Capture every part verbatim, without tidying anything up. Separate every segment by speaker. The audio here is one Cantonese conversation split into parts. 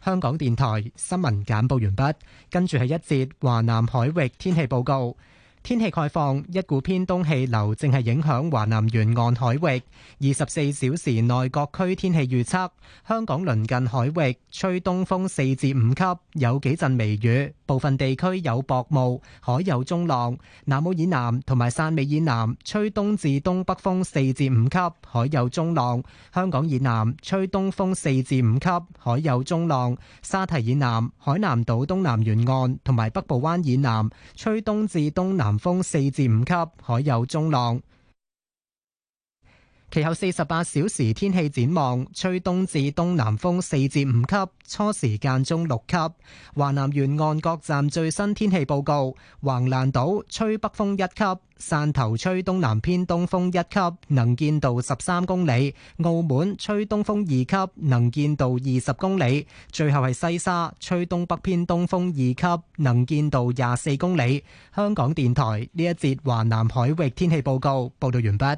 Speaker 1: 香港電台新聞簡報完畢，跟住係一節華南海域天氣報告。天氣概況，一股偏東氣流正係影響華南沿岸海域。二十四小時內各區天氣預測：香港鄰近海域吹東風四至五級，有幾陣微雨，部分地區有薄霧，海有中浪。南澳以南同埋汕尾以南吹東至東北風四至五級，海有中浪。香港以南吹東風四至五級，海有中浪。沙堤以南、海南島東南沿岸同埋北部灣以南吹東至東南風四至五級，海有中浪。其後四十八小時天氣展望，吹東至東南風四至五級，初時間中六級。華南沿岸各站最新天氣報告：橫瀾島吹北風一級，汕頭吹東南偏東風一級，能見度十三公里；澳門吹東風二級，能見度二十公里。最後係西沙吹東北偏東風二級，能見度廿四公里。香港電台呢一節華南海域天氣報告報道完畢。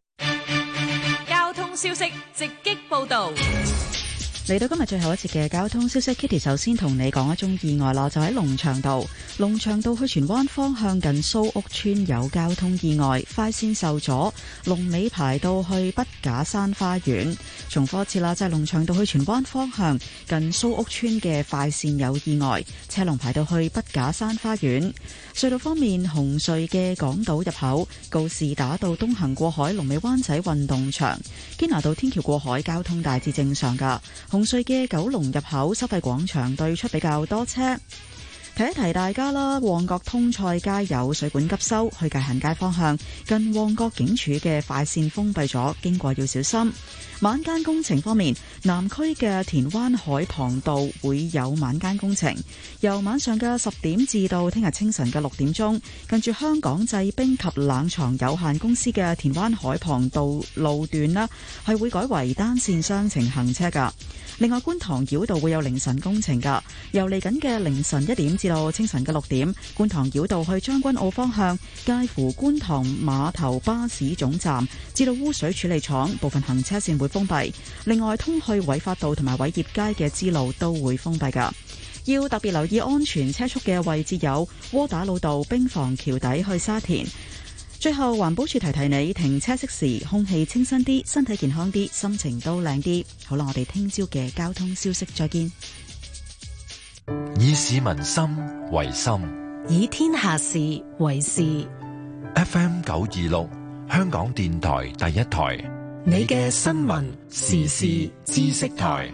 Speaker 2: 消息直擊報道，
Speaker 3: 嚟到今日最後一節嘅交通消息 ，Kitty 首先同你講一宗意外啦，就喺龍翔道，龍翔道去荃灣方向近蘇屋村有交通意外，快線受阻，龍尾排到去筆架山花園。重複一次啦，就係龍翔道去荃灣方向近蘇屋村嘅快線有意外，車龍排到去筆架山花園。隧道方面，紅隧嘅港島入口告士打道東行過海，龍尾灣仔運動場；堅拿道天橋過海交通大致正常噶。紅隧嘅九龍入口收費廣場對出比較多車。提一提大家啦，旺角通菜街有水管急修，去界限街方向近旺角警署嘅快線封閉咗，經過要小心。晚間工程方面，南區嘅田灣海傍道會有晚間工程，由晚上嘅十點至到聽日清晨嘅六點鐘，近住香港製冰及冷藏有限公司嘅田灣海傍道路段啦，係會改為單線雙程行車噶。另外，觀塘繞道會有凌晨工程噶，由嚟緊嘅凌晨一點至到清晨嘅六點，觀塘繞道去將軍澳方向，介乎觀塘碼頭巴士總站至到污水處理廠部分行車線會封閉。另外，通去偉發道同埋偉業街嘅支路都會封閉噶。要特別留意安全車速嘅位置有窩打老道冰房橋底去沙田。最後，環保署提提你，停車熄時，空氣清新啲，身體健康啲，心情都靚啲。好啦，我哋聽朝嘅交通消息再見。
Speaker 4: 以市民心為心，
Speaker 2: 以天下事為事。
Speaker 4: F M 九二六，香港電台第一台，
Speaker 2: 你嘅新聞時事知識台。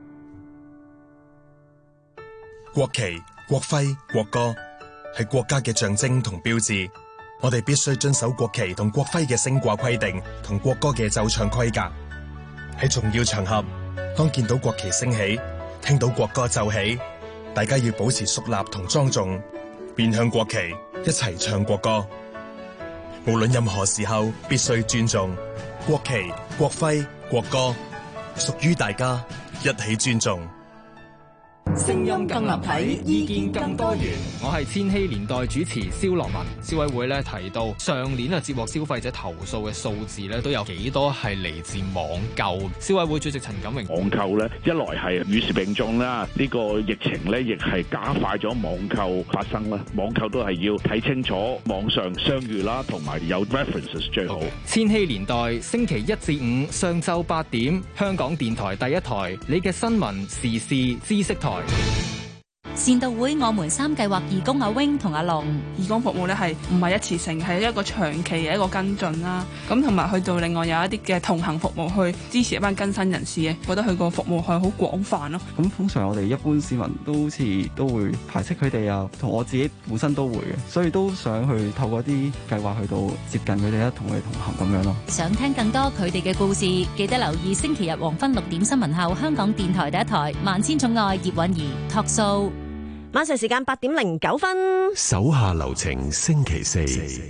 Speaker 5: 國旗、國徽、國歌係國家嘅象徵同標誌。我哋必須遵守國旗同國徽嘅升掛規定同國歌嘅奏唱規格。喺重要場合，當見到國旗升起，聽到國歌奏起，大家要保持肅立同莊重，面向國旗一齊唱國歌。無論任何時候，必須尊重國旗、國徽、國歌，屬於大家，一起尊重。
Speaker 6: 聲音更立體，意見更多元。我係千禧年代主持蕭樂文。消委會咧提到，上年啊接獲消費者投訴嘅數字咧都有幾多係嚟自網購。消委會主席陳錦榮，
Speaker 7: 網購咧一來係與時並進啦，呢個疫情咧亦係加快咗網購發生啦。網購都係要睇清楚網上相遇啦，同埋有 references 最好。
Speaker 6: 千禧年代星期一至五上晝八點，香港電台第一台，你嘅新聞時事知識台。
Speaker 8: 善道會我們三計劃義工阿 wing 同阿龍，
Speaker 9: 義工服務咧係唔係一次性，係一個長期嘅一個跟進啦。咁同埋去到另外有一啲嘅同行服務去支持一班更新人士嘅，覺得佢個服務係好廣泛咯。
Speaker 10: 咁通常我哋一般市民都好似都會排斥佢哋啊，同我自己本身都會嘅，所以都想去透過啲計劃去到接近佢哋，一同佢哋同行咁樣咯。
Speaker 8: 想聽更多佢哋嘅故事，記得留意星期日黃昏六點新聞後，香港電台第一台萬千寵愛葉韻儀 talk show。
Speaker 11: 晚上時間八點零九分，
Speaker 12: 手下留情星期四，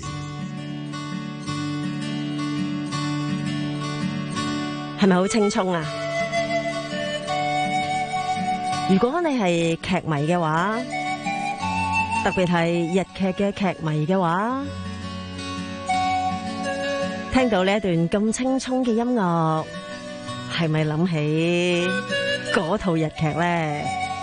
Speaker 11: 係咪好青蔥啊？如果你係劇迷嘅話，特別係日劇嘅劇迷嘅話，聽到呢一段咁青蔥嘅音樂，係咪諗起嗰套日劇呢？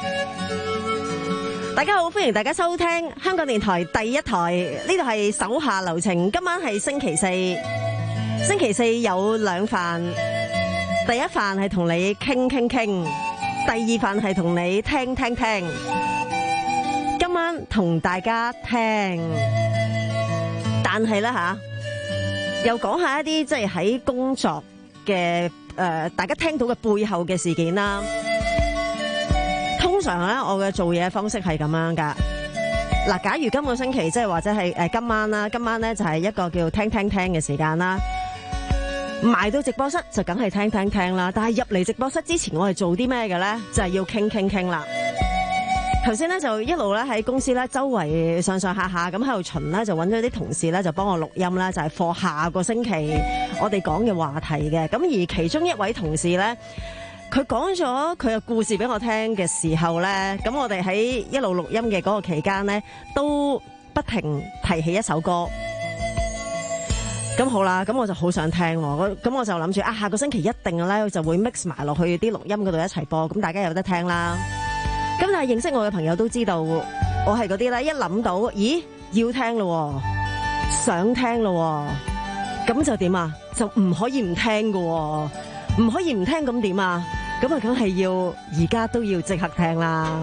Speaker 11: 大家好，歡迎大家收聽香港電台第一台，呢度係手下留情。今晚係星期四，星期四有兩飯，第一飯係同你傾傾傾，第二飯係同你聽聽聽。今晚同大家聽，但係咧吓，又講下一啲即係喺工作嘅誒、呃，大家聽到嘅背後嘅事件啦。通常咧，我嘅做嘢方式係咁樣噶。嗱，假如今個星期即係或者係誒今晚啦，今晚咧就係一個叫聽聽聽嘅時間啦。埋到直播室就梗係聽聽聽啦，但係入嚟直播室之前，我係做啲咩嘅咧？就係、是、要傾傾傾啦。頭先咧就一路咧喺公司咧周圍上上下下咁喺度巡咧，就揾咗啲同事咧就幫我錄音啦，就係、是、課下個星期我哋講嘅話題嘅。咁而其中一位同事咧，佢講咗佢嘅故事俾我聽嘅時候咧，咁我哋喺一路錄音嘅嗰個期間咧，都不停提起一首歌。咁好啦，咁我就好想聽，咁我就諗住啊，下個星期一定咧就會 mix 埋落去啲錄音嗰度一齊播，咁大家有得聽啦。咁但係認識我嘅朋友都知道，我係嗰啲咧一諗到，咦要聽咯，想聽咯，咁就點啊？就唔可以唔聽㗎，唔可以唔聽咁點啊？咁啊，梗係要而家都要即刻聽啦！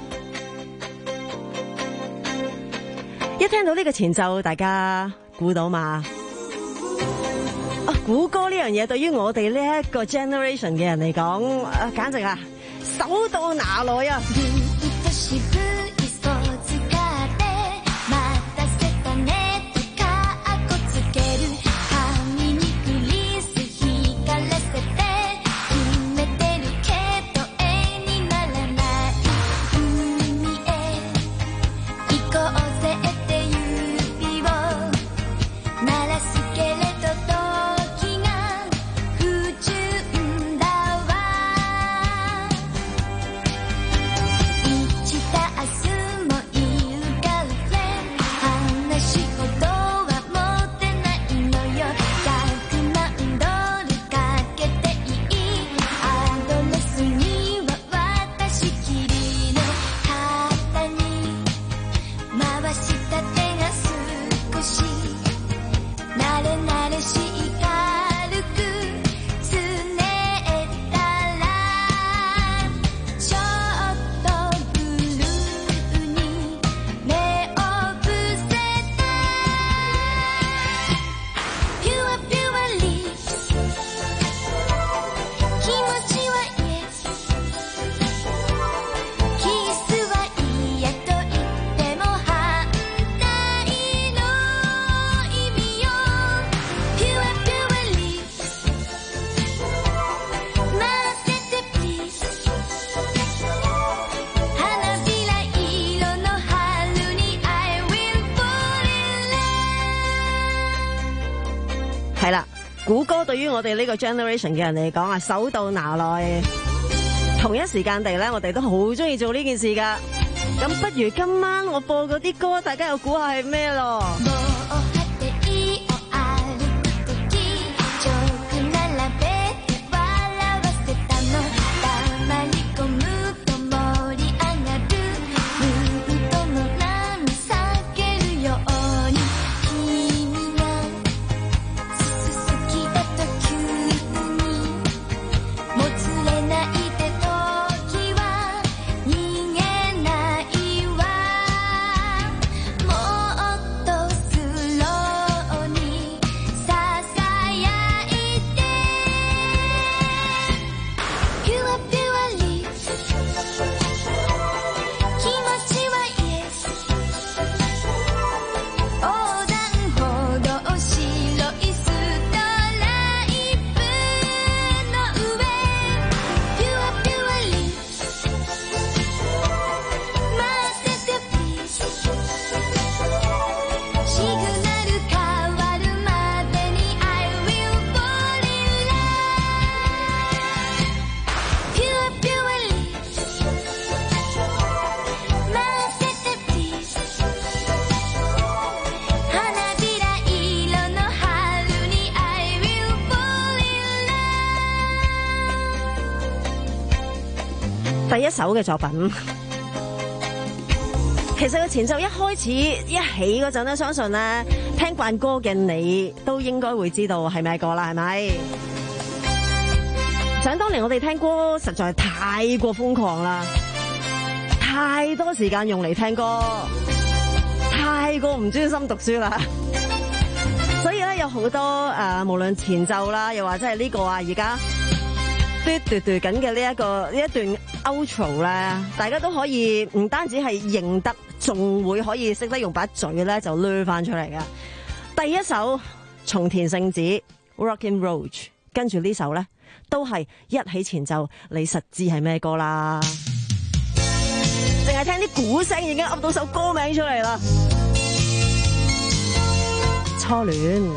Speaker 11: 一聽到呢個前奏，大家估到嘛？啊，估歌呢樣嘢對於我哋呢一個 generation 嘅人嚟講，啊，簡直啊，手到拿來啊！係啦，估歌對於我哋呢個 generation 嘅人嚟講啊，手到拿來。同一時間地咧，我哋都好中意做呢件事噶。咁不如今晚我播嗰啲歌，大家又估下係咩咯？
Speaker 13: もっと
Speaker 11: 第一首嘅作品。其實個前奏一開始一起嗰陣咧，相信咧聽慣歌嘅你都應該會知道係咩歌啦，係咪？想當年我哋聽歌實在太過瘋狂啦，太多時間用嚟聽歌，太過唔專心讀書啦。所以咧有好多誒、呃，無論前奏啦，又或者係呢個啊，而家嘟嘟嘟緊嘅呢一個呢一段 outro 咧，大家都可以唔單止係認得。仲會可以識得用把嘴咧就捋翻出嚟噶。第一首松田聖子 Rockin' Roach， 跟住呢首咧都係一起前奏，你實知係咩歌啦？淨係聽啲鼓聲已經噏到首歌名出嚟啦。初戀。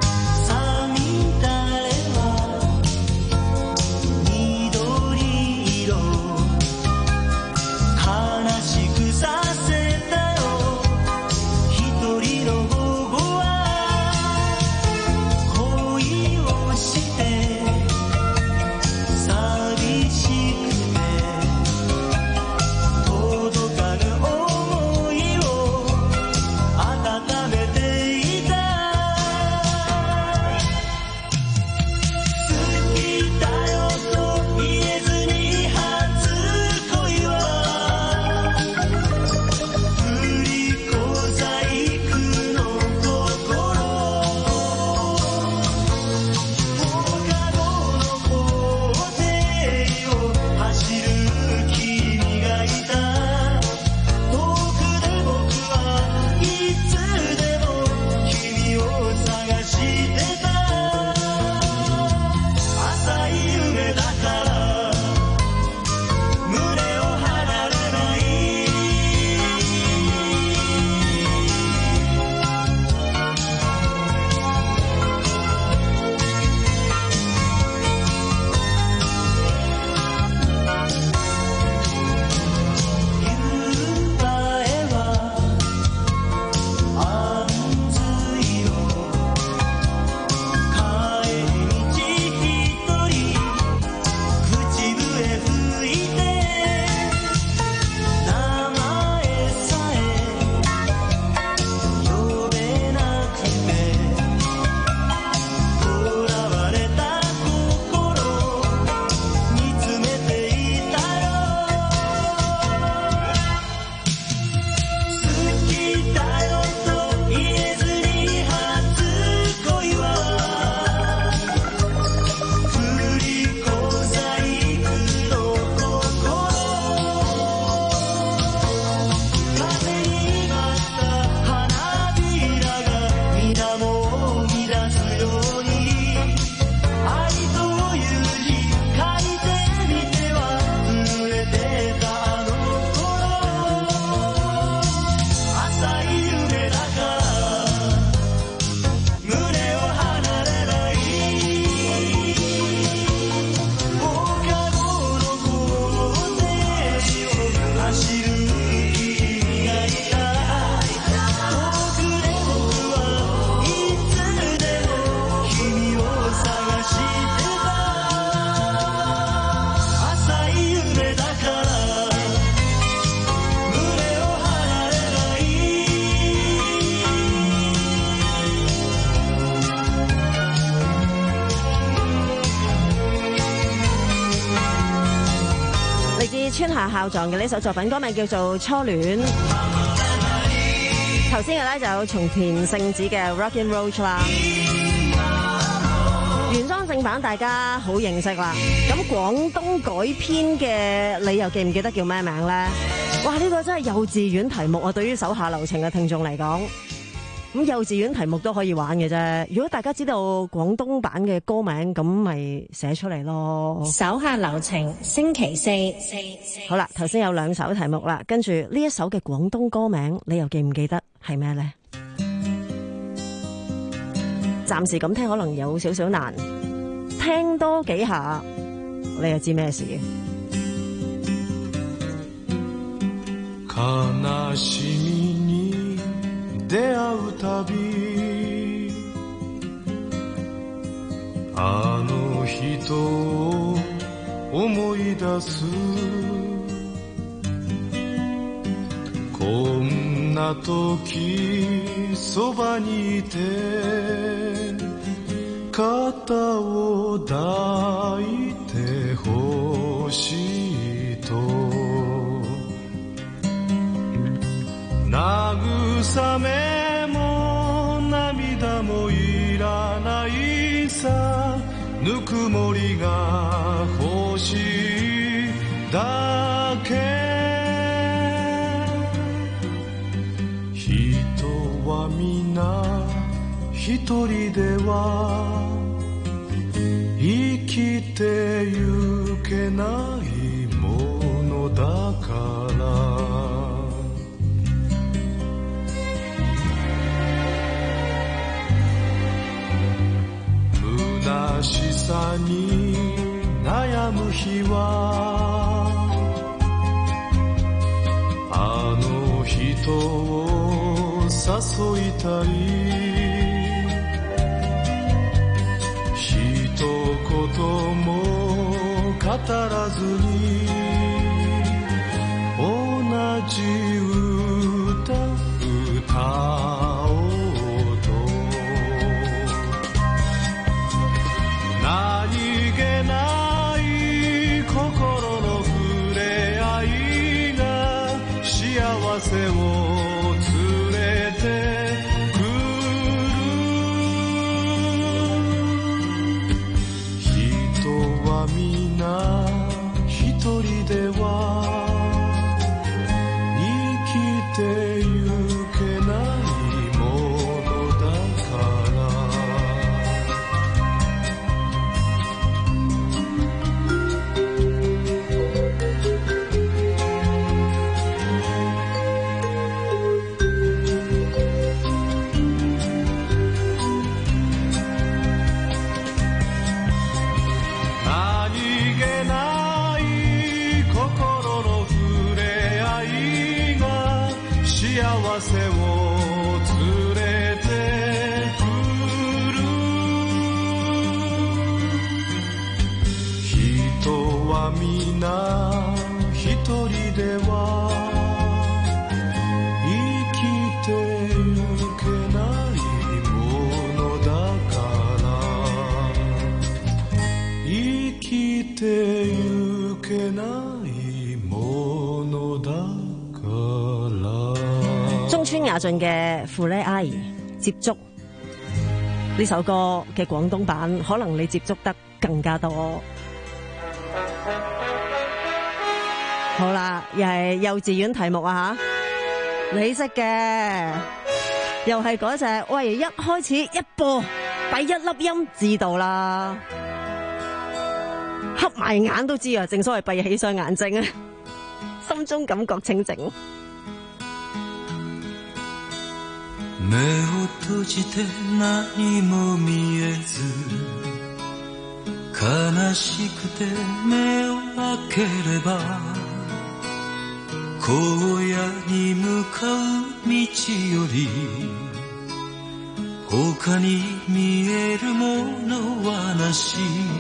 Speaker 11: 川下孝藏嘅呢首作品歌名叫做《初戀》。頭先嘅咧就有松田聖子嘅 Rockin' Roach 啦，原裝正版大家好認識啦。咁廣東改編嘅你又記唔記得叫咩名咧？哇！呢個真係幼稚園題目啊！對於手下留情嘅聽眾嚟講，咁幼稚園題目都可以玩嘅啫。如果大家知道廣東版嘅歌名，咁咪寫出嚟咯。
Speaker 13: 手下留情，星期四。
Speaker 11: 好啦，頭先有兩首題目啦，跟住呢一首嘅廣東歌名，你又記唔記得係咩呢？暫時咁聽可能有少少難，聽多幾下你就知咩事。
Speaker 14: 悲しみに出会うたびあの人を思い出すこんな時そばにいて肩を抱いてほしいと慰めも涙もいらないさぬくもりが欲しいだけ人は皆一人では生きてゆけないものだから虚しさに悩む日はあの人を誘いたい一言も語らずに同じ歌歌おうと何気ない心の触れ合いが幸せを連れてくる人は皆一人では生きてゆけないものだ何気ない心の触れ合いが幸せを連れてくる人は皆一人では生きてゆけないものだから生きてゆけないものだから
Speaker 11: 中村雅俊嘅《負呢阿姨》接觸呢首歌嘅廣東版，可能你接觸得更加多。好啦，又係幼稚園題目啊吓，你識嘅，又係嗰隻，喂，一開始一播，第一粒音知道啦，黑埋眼都知啊，正所謂閉起雙眼睛啊，心中感覺清靜。
Speaker 14: 目を閉じて何も見えず悲しくて目を開ければ荒野に向かう道より他に見えるものはなし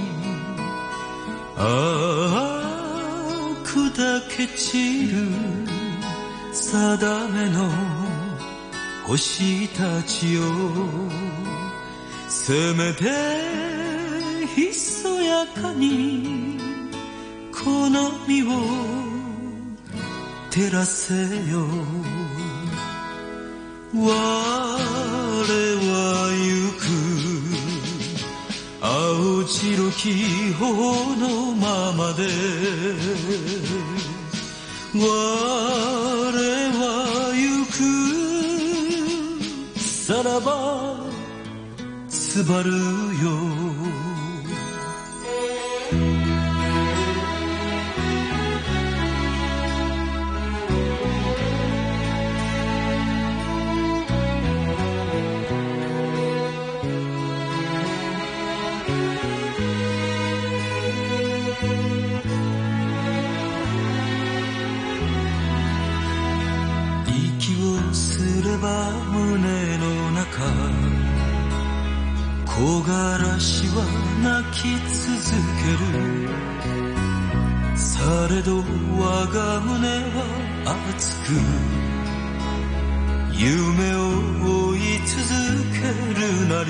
Speaker 14: ああ砕け散る定めの星たちよせめてひそやかにこの身を照らせよ我は行く青白き頬のままで我は行くさらばすばるよ胸の中木枯らしは泣き続けるされど我が胸は熱く夢を追い続けるなり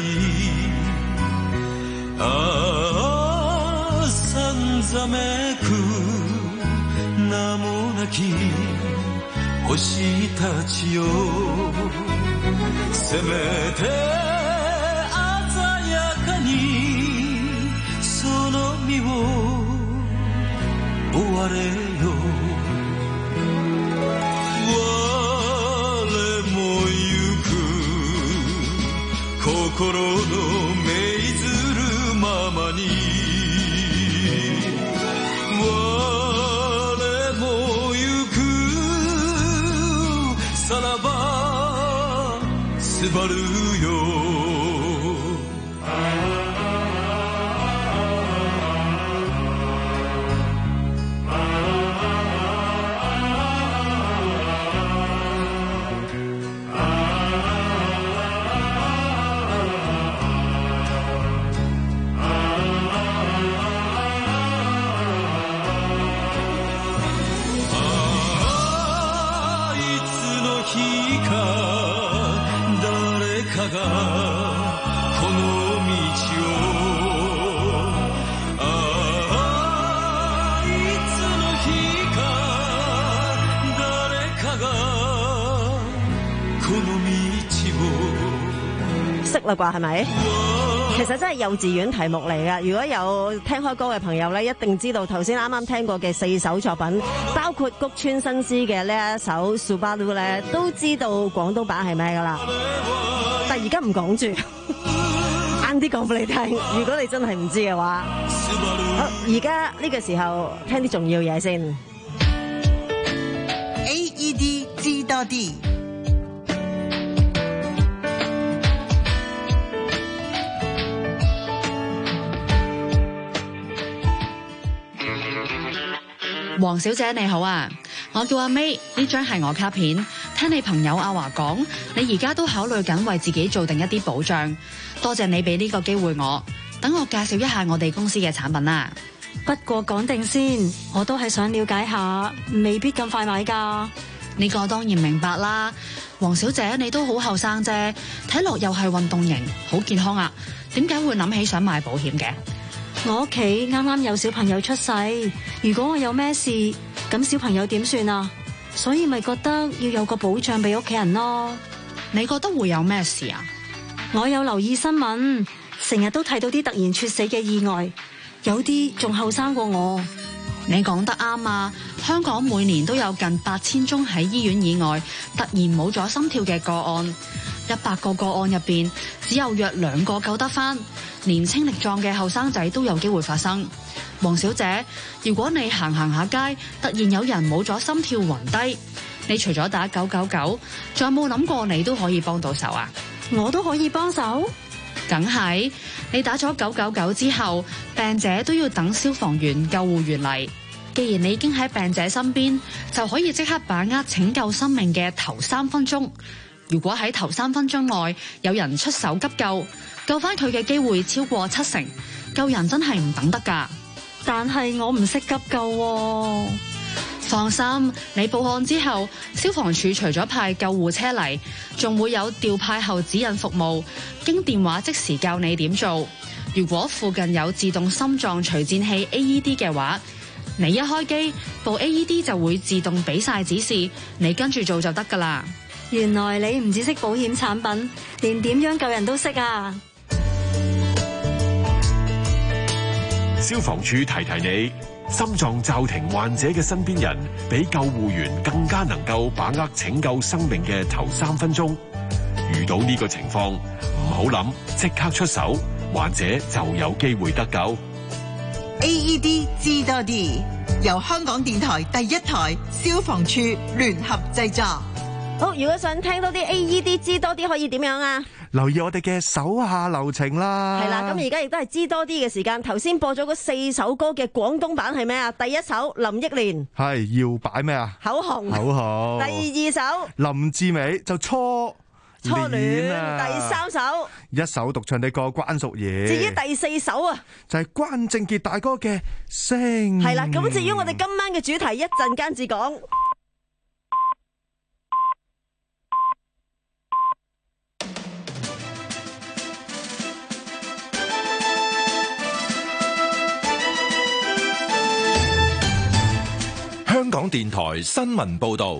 Speaker 14: ああさんざめく名もなき星たちよせめて鮮やかにその身を追われよ我も行く心の命ずるままに我も行くさらばすばるよ
Speaker 11: 識啦啩係咪？其實真係幼稚園題目嚟噶。如果有聽開歌嘅朋友咧，一定知道頭先啱啱聽過嘅四首作品，包括谷村新司嘅呢一首《Subaru》咧，都知道廣東版係咩噶啦。但係而家唔講住，晏啲講俾你聽。如果你真係唔知嘅話，好，而家呢個時候聽啲重要嘢先。
Speaker 15: A E D 知多啲。
Speaker 3: 黃小姐你好啊，我叫阿 May， 呢張係我卡片。聽你朋友阿華講，你而家都考慮緊為自己做定一啲保障。多謝你俾呢個機會我，等我介紹一下我哋公司嘅產品啦。
Speaker 16: 不過講定先，我都係想了解下，未必咁快買㗎。
Speaker 3: 呢個當然明白啦，黃小姐你都好後生啫，睇落又係運動型，好健康啊。點解會諗起想買保險嘅？
Speaker 16: 我屋企啱啱有小朋友出世，如果我有咩事，咁小朋友點算啊？所以咪覺得要有個保障俾屋企人咯。
Speaker 3: 你覺得會有咩事啊？
Speaker 16: 我有留意新聞，成日都睇到啲突然猝死嘅意外，有啲仲後生過我。
Speaker 3: 你講得啱啊！香港每年都有近八千宗喺醫院以外突然冇咗心跳嘅個案，一百個個案入邊只有約兩個救得返。年輕力壯嘅後生仔都有機會發生。黃小姐，如果你行行下街，突然有人冇咗心跳暈低，你除咗打九九九，仲有冇諗過你都可以幫到手啊？
Speaker 16: 我都可以幫手？
Speaker 3: 梗係，你打咗九九九之後，病者都要等消防員、救護員嚟。既然你已經喺病者身邊，就可以即刻把握拯救生命嘅頭三分鐘。如果喺頭三分鐘內有人出手急救，救翻佢嘅機會超過七成，救人真係唔等得㗎。
Speaker 16: 但係我唔識急救喎。
Speaker 3: 放心，你報案之後，消防處除咗派救護車嚟，仲會有調派後指引服務，經電話即時教你點做。如果附近有自動心臟除顫器 A E D 嘅話，你一開機，部 A E D 就會自動俾晒指示，你跟住做就得㗎啦。
Speaker 16: 原來你唔止識保險產品，連點樣救人都識啊！
Speaker 12: 消防處提提你，心臟驟停患者嘅身邊人，比救護員更加能夠把握拯救生命嘅頭三分鐘。遇到呢個情況，唔好諗，即刻出手，患者就有機會得救。
Speaker 15: A E D 知多啲，由香港電台第一台消防處聯合製作。
Speaker 11: 好，如果想聽多啲 A E D 知多啲，可以點樣啊？
Speaker 17: 留意我哋嘅手下留情啦。
Speaker 11: 係啦，咁而家亦都係知多啲嘅時間。頭先播咗嗰四首歌嘅廣東版係咩啊？第一首林憶蓮
Speaker 17: 係搖擺咩啊？
Speaker 11: 口紅
Speaker 17: 口紅。
Speaker 11: 第二首
Speaker 17: 林志美就初
Speaker 11: 初戀啊。第三首
Speaker 17: 一首獨唱的歌關淑怡。
Speaker 11: 至於第四首啊，
Speaker 17: 就係關正傑大哥嘅星。
Speaker 11: 係啦，咁至於我哋今晚嘅主題，一陣間至講。
Speaker 4: 電台新聞報道。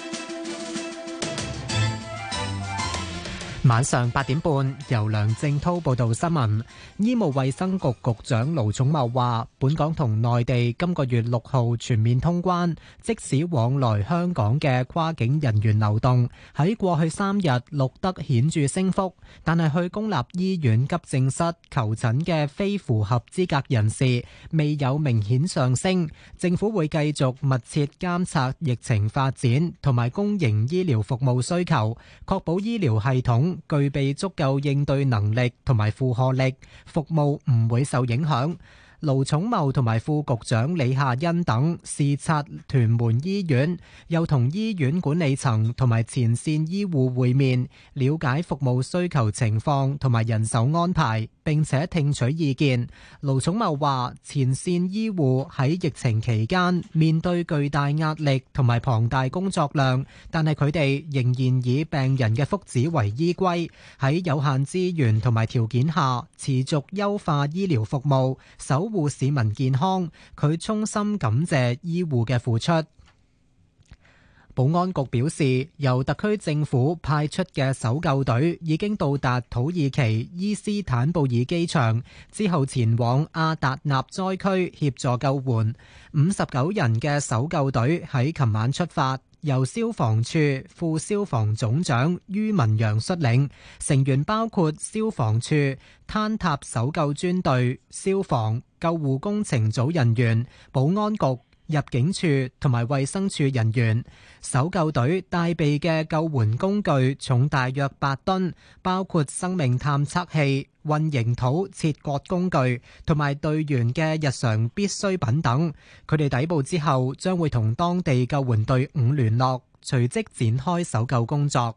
Speaker 1: 晚上八點半，由梁正滔報道新聞。醫務衛生局局長盧寵茂話，本港同內地今個月六號全面通關，即使往來香港嘅跨境人員流動喺過去三日錄得顯著升幅，但係去公立醫院急症室求診嘅非符合資格人士未有明顯上升。政府會繼續密切監察疫情發展同埋公營醫療服務需求，確保醫療系統具備足夠應對能力同埋負荷力，服務唔會受影響。盧寵茂同埋副局長李夏欣等視察屯門醫院，又同醫院管理層同埋前線醫護會面，了解服務需求情況同埋人手安排，並且聽取意見。盧寵茂話，前線醫護喺疫情期間面對巨大壓力同埋龐大工作量，但係佢哋仍然以病人嘅福祉為依歸，喺有限資源同埋條件下持續優化醫療服務，守護市民健康。佢衷心感謝醫護嘅付出。保安局表示，由特區政府派出嘅搜救隊已經到達土耳其伊斯坦布爾機場，之後前往阿達納災區協助救援。五十九人嘅搜救隊喺琴晚出發，由消防處副消防總長于文陽率領，成員包括消防處坍塌搜救專隊、消防、救護工程組人員、保安局、入境處同埋衛生署人員。搜救隊帶備嘅救援工具重大約八噸，包括生命探測器、混凝土切割工具同埋隊員嘅日常必需品等。佢哋抵埗之後將會同當地救援隊伍聯絡，隨即展開搜救工作。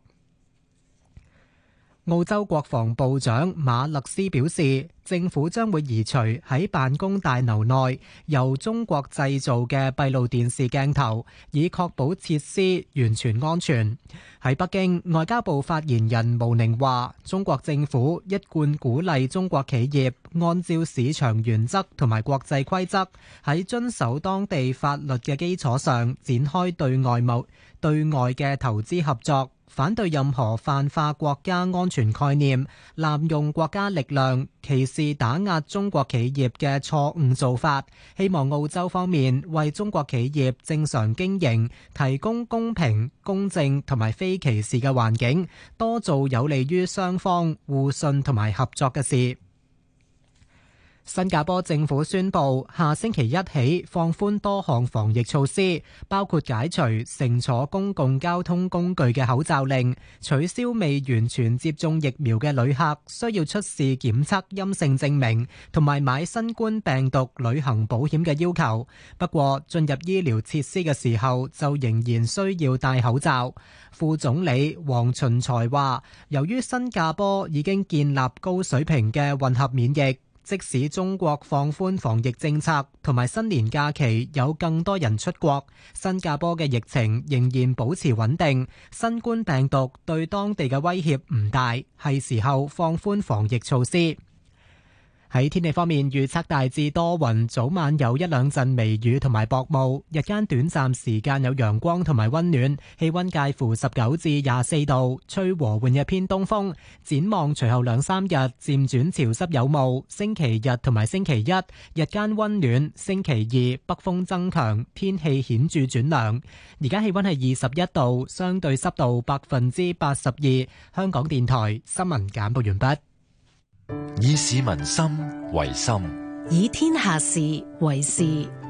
Speaker 1: 澳洲國防部長馬勒斯表示，政府將會移除喺辦公大樓內由中國製造嘅閉路電視鏡頭，以確保設施完全安全。喺北京，外交部發言人毛寧話，中國政府一貫鼓勵中國企業按照市場原則同埋國際規則，喺遵守當地法律嘅基礎上展開對外貿對外嘅投資合作。反對任何泛化國家安全概念、濫用國家力量、歧視打壓中國企業嘅錯誤做法，希望澳洲方面為中國企業正常經營提供公平、公正同埋非歧視嘅環境，多做有利於雙方互信同埋合作嘅事。新加坡政府宣布，下星期一起放寬多項防疫措施，包括解除乘坐公共交通工具嘅口罩令，取消未完全接種疫苗嘅旅客需要出示檢測陰性證明，同埋買新冠病毒旅行保險嘅要求。不過，進入醫療設施嘅時候就仍然需要戴口罩。副總理黃循財話，由於新加坡已經建立高水平嘅混合免疫，即使中國放寬防疫政策同埋新年假期有更多人出國，新加坡嘅疫情仍然保持穩定，新冠病毒對當地嘅威脅唔大，係時候放寬防疫措施。喺天氣方面，預測大致多雲，早晚有一兩陣微雨同埋薄霧，日間短暫時間有陽光同埋溫暖，氣溫介乎十九至廿四度，吹和緩嘅偏東風。展望隨後兩三日漸轉潮濕有霧，星期日同埋星期一日間溫暖，星期二北風增強，天氣顯著轉涼。而家氣溫係二十一度，相對濕度百分之八十二。香港電台新聞簡報完畢。
Speaker 4: 以市民心為心，
Speaker 2: 以天下事為事。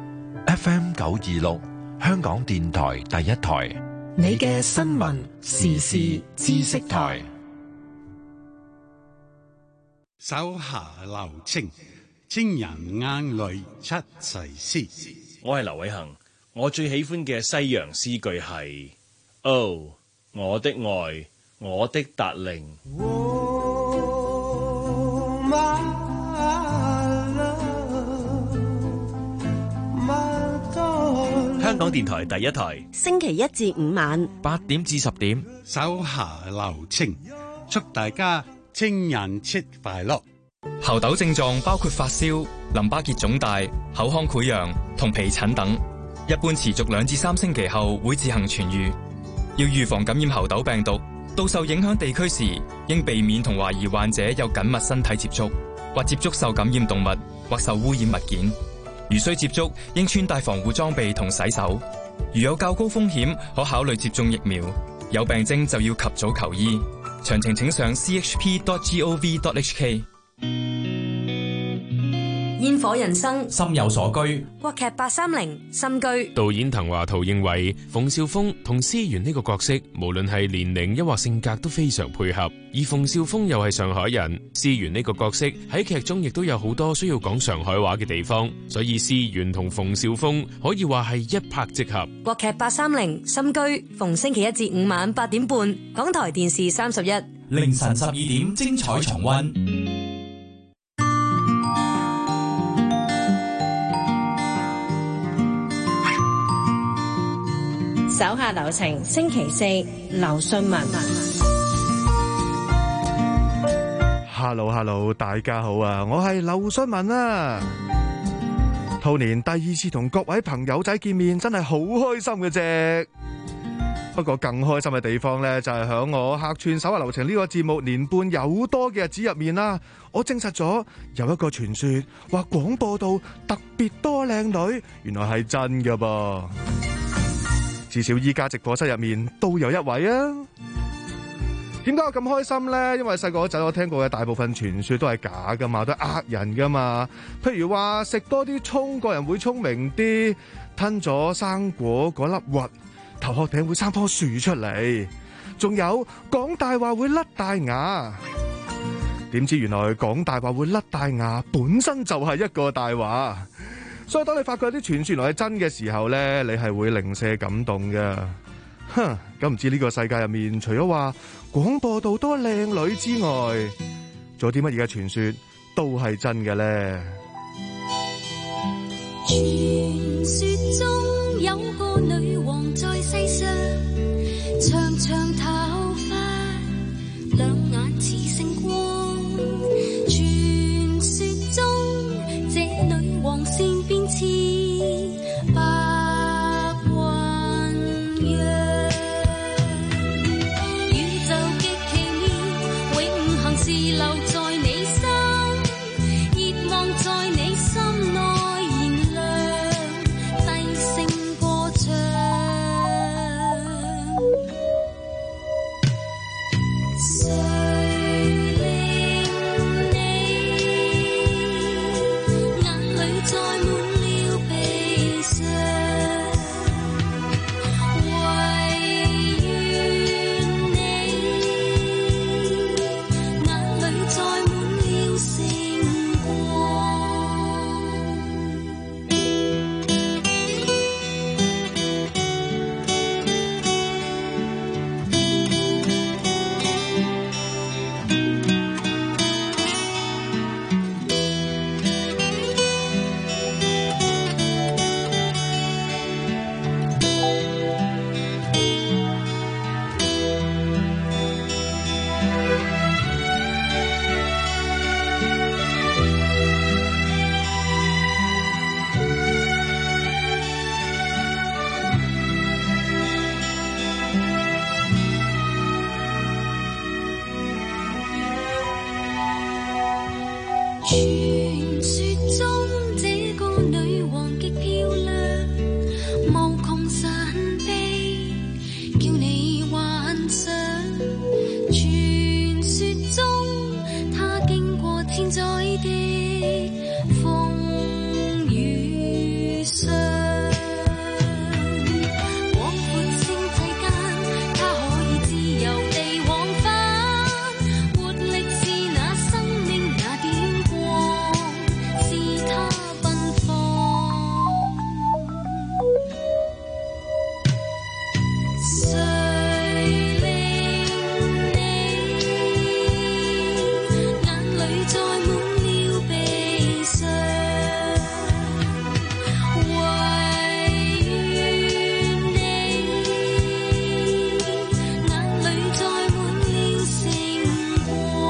Speaker 4: F M 九二六，香港電台第一台，
Speaker 2: 你嘅新聞時事知識台。
Speaker 18: 手下留情，情人眼淚出細絲。
Speaker 19: 我係劉偉恒，我最喜歡嘅西洋詩句係：哦，我的愛，我的達令。香港電台第一台，
Speaker 11: 星期一至五晚
Speaker 19: 八點至十點，
Speaker 18: 手下留情，祝大家情人節快樂。
Speaker 20: 猴痘症狀包括發燒、淋巴結腫大、口腔潰瘍同皮疹等。 一般持續兩至三星期後會自行痊癒。要預防感染猴痘病毒，到受影響地區時，應避免同懷疑患者有緊密身體接觸，或接觸受感染動物或受污染物件。如需接觸，應穿戴防護裝備同洗手。如有較高風險，可考慮接種疫苗。有病徵就要及早求醫。詳情請上 c h p dot gov dot h k。
Speaker 21: 煙火人生，
Speaker 2: 心有所居。
Speaker 21: 國劇八三零心居。
Speaker 22: 導演滕華濤認為馮紹峰同思源呢個角色，無論係年齡抑或性格都非常配合。而馮紹峰又係上海人，思源呢個角色喺劇中亦都有好多需要講上海話嘅地方，所以思源同馮紹峰可以話係一拍即合。
Speaker 21: 國劇八三零心居，逢星期一至五晚八點半，港台電視三十一，
Speaker 2: 凌晨十二點精彩重溫。
Speaker 13: 手下留情，星期四劉信文。
Speaker 17: Hello Hello， 大家好啊，我係劉信文啊。兔年第二次同各位朋友仔見面，真係好開心嘅啫。不過更開心嘅地方呢，就係響我客串手下留情呢個節目年半有多嘅日子入面啦，我證實咗有一個傳說，話廣播道特別多靚女，原來係真㗎噃。至少依家直播室入面都有一位啊！點解我咁開心呢？因為細個嗰陣我聽過嘅大部分傳說都係假噶嘛，都係呃人噶嘛。譬如話食多啲蔥個人會聰明啲，吞咗生果嗰粒核，頭殼頂會生棵樹出嚟。仲有講大話會甩大牙，點知原來講大話會甩大牙本身就係一個大話。所以當你發覺啲傳說原來係真嘅時候呢，你係會零舍感動嘅。哼，咁唔知呢個世界入面，除咗話廣播道多靚女之外，仲有啲乜嘢嘅傳說都係真嘅呢？
Speaker 23: 傳說中有個女王在世上，長長頭髮，兩眼似星光。傳說中這女王善變似白雲樣，宇宙極奇妙，永恆是留在你心，熱望在你心內燃亮，低聲歌唱。傳說中這個女王極漂亮，無窮神秘，叫你幻想。傳說中她經過千載的風雨霜，廣闊星際間，她可以自由地往返，活力是那生命那點光，是她奔放。誰令你眼裏載滿了悲傷？唯願你眼裏載滿了星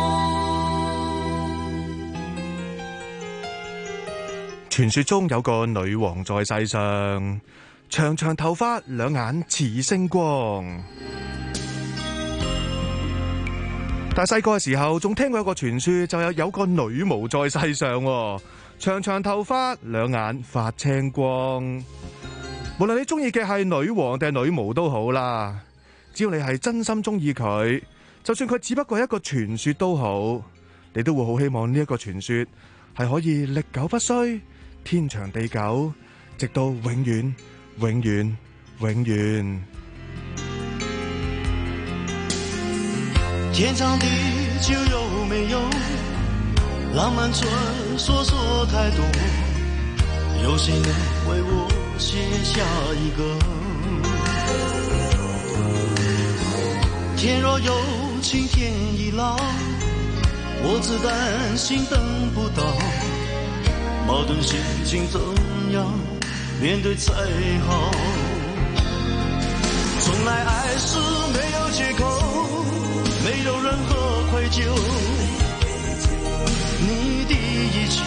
Speaker 23: 光。
Speaker 17: 傳說中有個女王在世上， 長長頭髮，兩眼似星光。但係細個嘅時候，仲聽過一個傳說，就有有個女巫在世上，長長頭髮，兩眼發青光。無論你中意嘅係女王定係女巫都好啦，只要你係真心中意佢，就算佢只不過係一個傳說都好，你都會好希望呢一個傳說係可以歷久不衰，天長地久，直到永遠、永遠、永遠。
Speaker 14: 天長地久有沒有浪漫傳說說太多，有誰能為我寫下一個？天若有情天亦老，我只擔心等不到，矛盾心情怎樣面對才好？從來愛是沒有借口，沒有任何愧疚，你的一切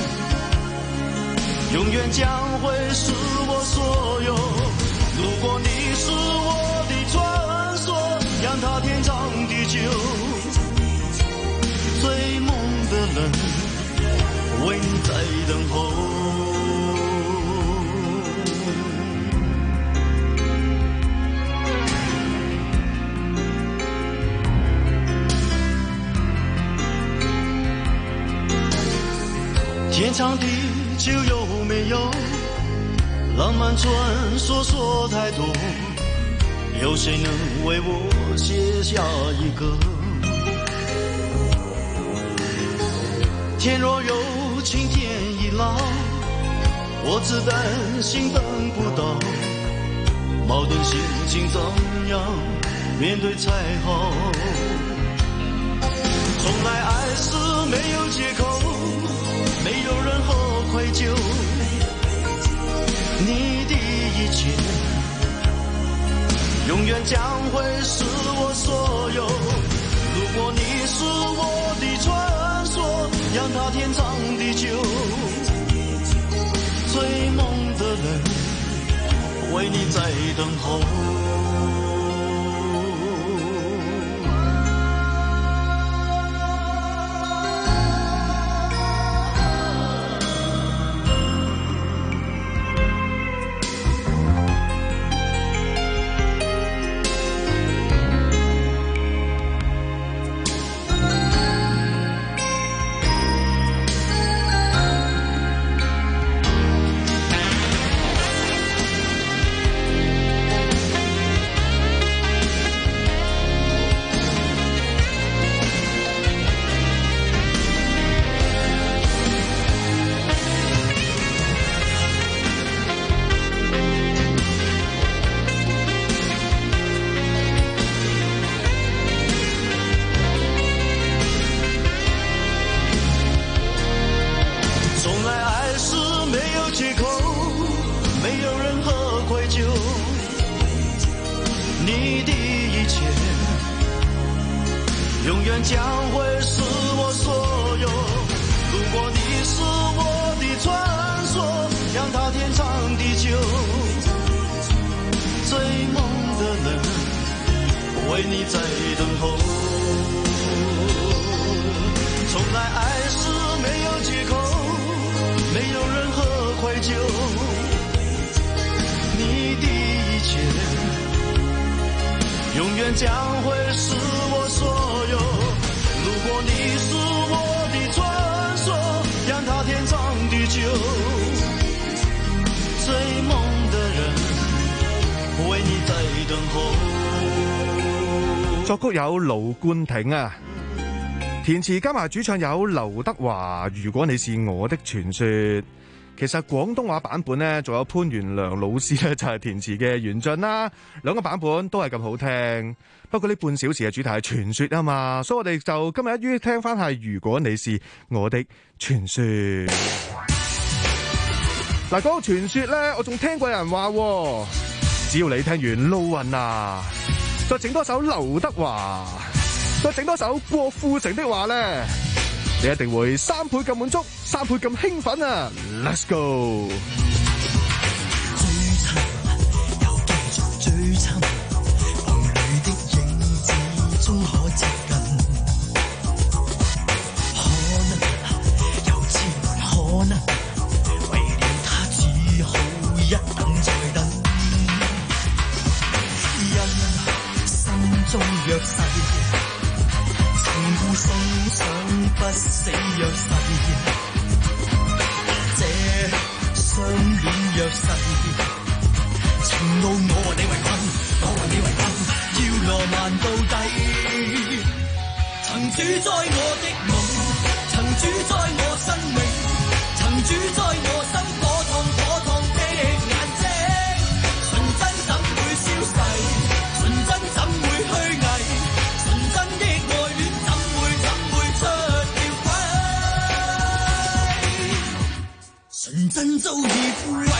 Speaker 14: 永遠將會是我所有。如果你是我的傳說，讓它天長地久，追夢的人為你在等候。天長地久有沒有浪漫傳說說太多，有誰能為我寫下一個？天若有情天亦老，我只擔心等不到，矛盾心情怎樣面對才好？從來愛是沒有借口，沒有任何愧疚，你的一切永遠將會是我所有。如果你是我的傳說，讓它天長地久，追夢的人為你在等候。
Speaker 17: 作曲有盧冠廷啊，填詞加埋主唱有劉德華。如果你是我的傳說，其實廣東話版本呢，仲有潘源良老師咧就係填詞嘅原進啦。兩個版本都係咁好聽，不過呢半小時嘅主題係傳說啊嘛，所以我哋就今日一於聽翻係如果你是我的傳說。嗱，嗰個傳說咧，我仲聽過有人話，只要你聽完路雲啊，再整多首劉德華，再整多首郭富城的話咧，你一定會三倍咁滿足，三倍咁興奮啊 ！Let's go！
Speaker 14: 尋，夢裏的影子終可接近。可能有次可能，為了他只好一等再等。因心中約誓，情互送上不死約誓。相戀約誓，情路我和你為困，我和你為困，要羅曼到底。曾主宰我的夢，曾主宰我生命，曾主宰我心火燙火燙的眼睛。純真怎會消逝？純真怎會虛偽？純真的愛戀怎會怎會出了軌？純真早已枯萎。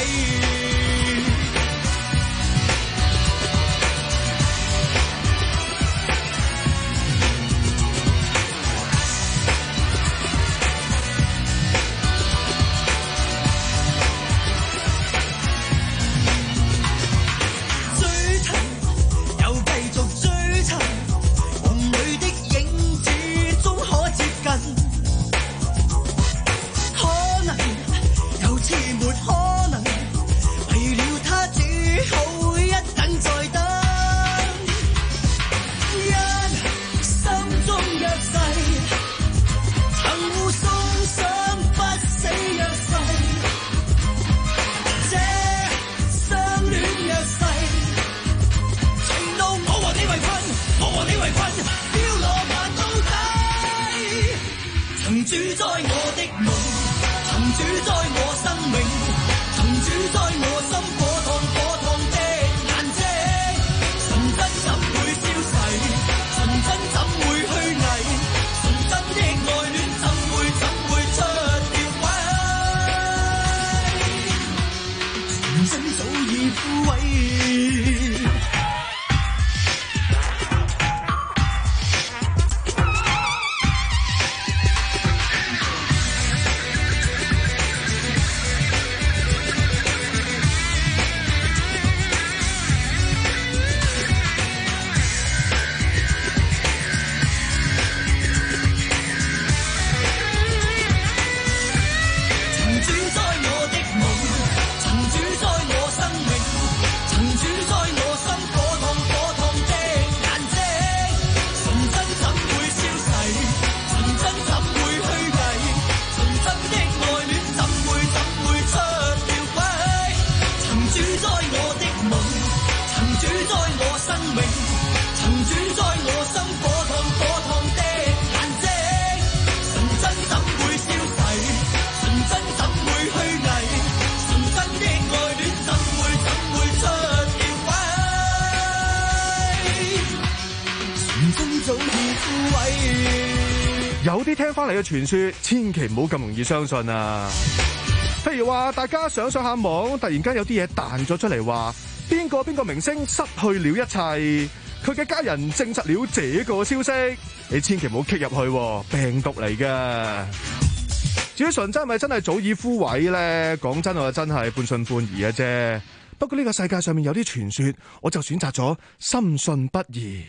Speaker 17: 有啲聽翻嚟嘅傳說，千祈唔好咁容易相信啊！譬如話，大家上上下網，突然間有啲嘢彈咗出嚟，話邊個邊個明星失去了一切，佢嘅家人證實了這個消息，你千祈唔好棘入去，病毒嚟㗎。至於純真係咪真係早已枯萎咧？講真，我真係半信半疑嘅啫。不過呢個世界上面有啲傳說，我就選擇咗深信不疑。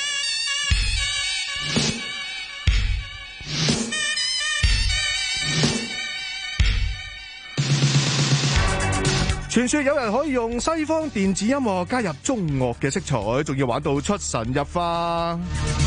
Speaker 17: 傳說有人可以用西方電子音樂加入中樂嘅色彩，仲要玩到出神入化。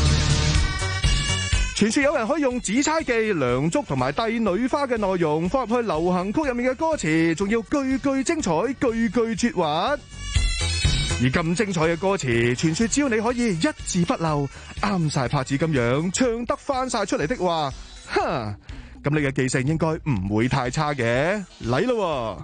Speaker 17: 傳說有人可以用紫釵記、梁祝同埋帝女花嘅內容放入去流行曲入面嘅歌詞，仲要句句精彩、句句絕滑。而咁精彩嘅歌詞，傳說只要你可以一字不漏、啱晒拍子咁樣唱得翻晒出嚟的話，哈，咁你嘅記性應該唔會太差嘅。嚟咯！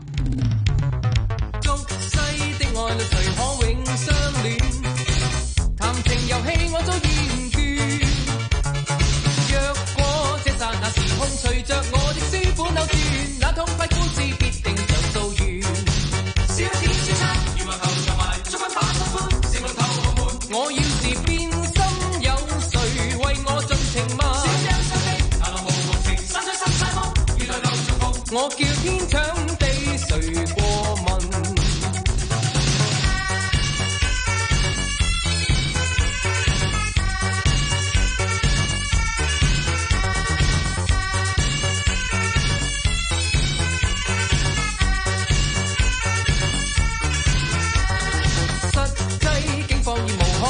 Speaker 5: 愛侶誰可永相戀？談情遊戲我早厭倦。若果這剎那時空隨着我的書本扭轉，那痛快故事必定像數完。小子小七，願望頭上埋，足分把心歡，笑龍頭紅門。我要是變心，有誰為我盡情嗎？小將心的，談無無情，山水心晒夢，原來流重逢。我叫天搶地，誰過問？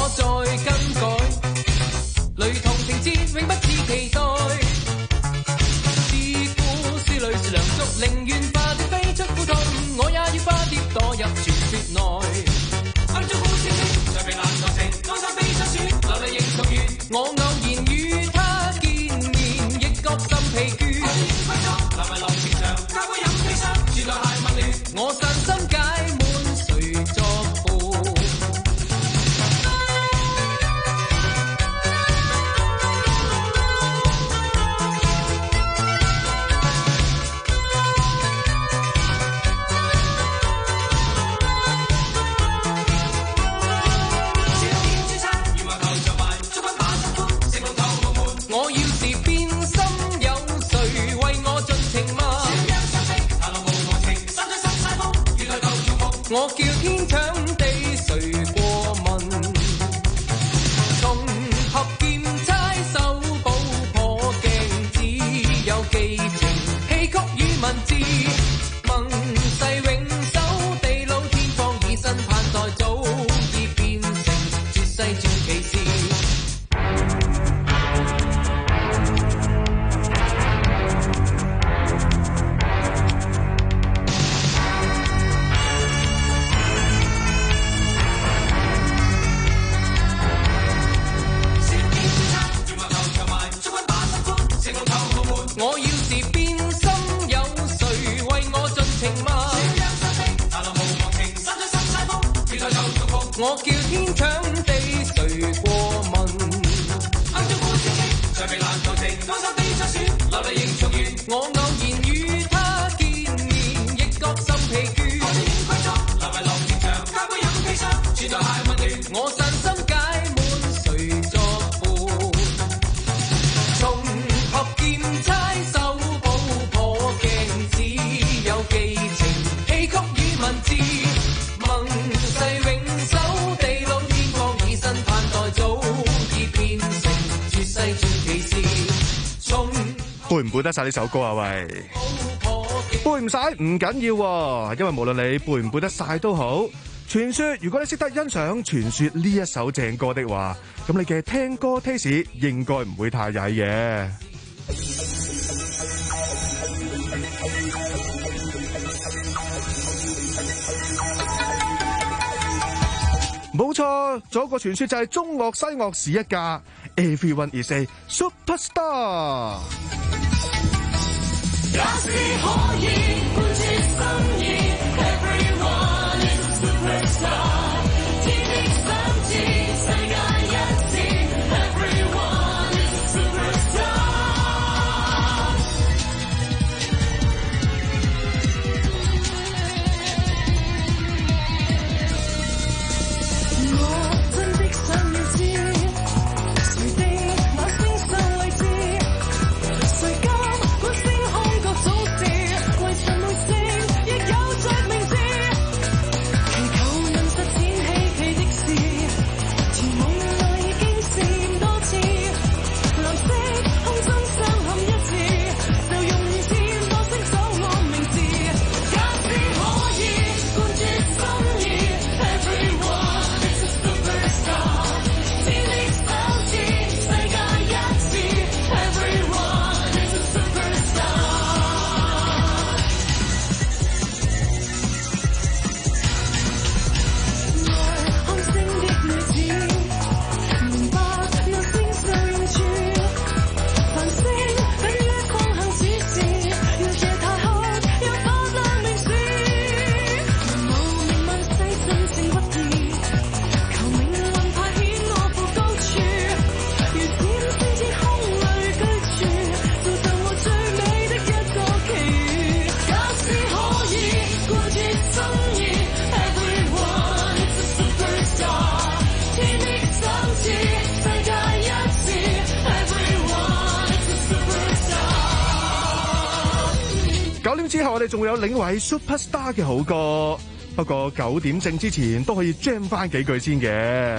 Speaker 5: 我再更改，雷同情節永不似期待。是故事裏是梁祝，寧願化蝶飛出苦痛，我也要化蝶墮入傳說內。暗中故事情，再被難受情，當心悲傷選，流淚認同願。我偶然與他見面，亦覺心疲倦。規則難為浪情長，交杯飲悲傷，轉來鞋襪亂。我散心解滿，誰作伴？我叫天搶地，誰過問？從學劍差手補破鏡，只有寄情戲曲與文字。盟誓永守地老天荒，以身盼待，早已變成絕世傳奇事。我要是變心，有誰為我盡情嗎？我叫天搶地，誰過問？我偶然與他見面，亦覺心疲倦。我散心解滿，誰作伴？從學劍差手補破鏡，只有寄情戲曲與文字。盟誓永守地老天荒，以身盼待，早已變成絕世傳奇事。從
Speaker 17: 背唔背得晒呢首歌啊？喂，背唔晒唔緊要喎，因為無論你背唔背得晒都好。傳說如果你識得欣賞傳說呢一首正歌的話，咁你嘅聽歌 taste 應該唔會太曳嘅。冇錯，仲有個傳說就係中樂西樂是一家 ，Everyone is a superstar。
Speaker 14: 假使可以貫徹心意 ，Everyone is a superstar。天的想知，世界一致 ，Everyone is a superstar。我真的想要知，誰定那星宿位置？誰甘管星空各種事？為神夢星亦有着名字，祈求能實踐希冀的事。甜夢內已經試驗多次，藍色空中相合一致，就用箭火星走我名字。假使可以貫徹心意 ，Everyone is a superstar。天的想知，世界一致 ，Everyone is a superstar。愛看星的女子，明白那星宿用處。繁星等於光行指示，要夜太黑，又發亮明示。無明問世心性不易，求命運派遣我赴高處。如閃星天空裏居住，造就我最美的一個奇遇。假使可以貫徹心意 ，Everyone is a superstar。天的想知，世界一致 ，Everyone is a superstar。
Speaker 17: 九點之後我哋仲會有另一位 superstar 嘅好歌，不過九點正之前都可以 jam 翻幾句先嘅。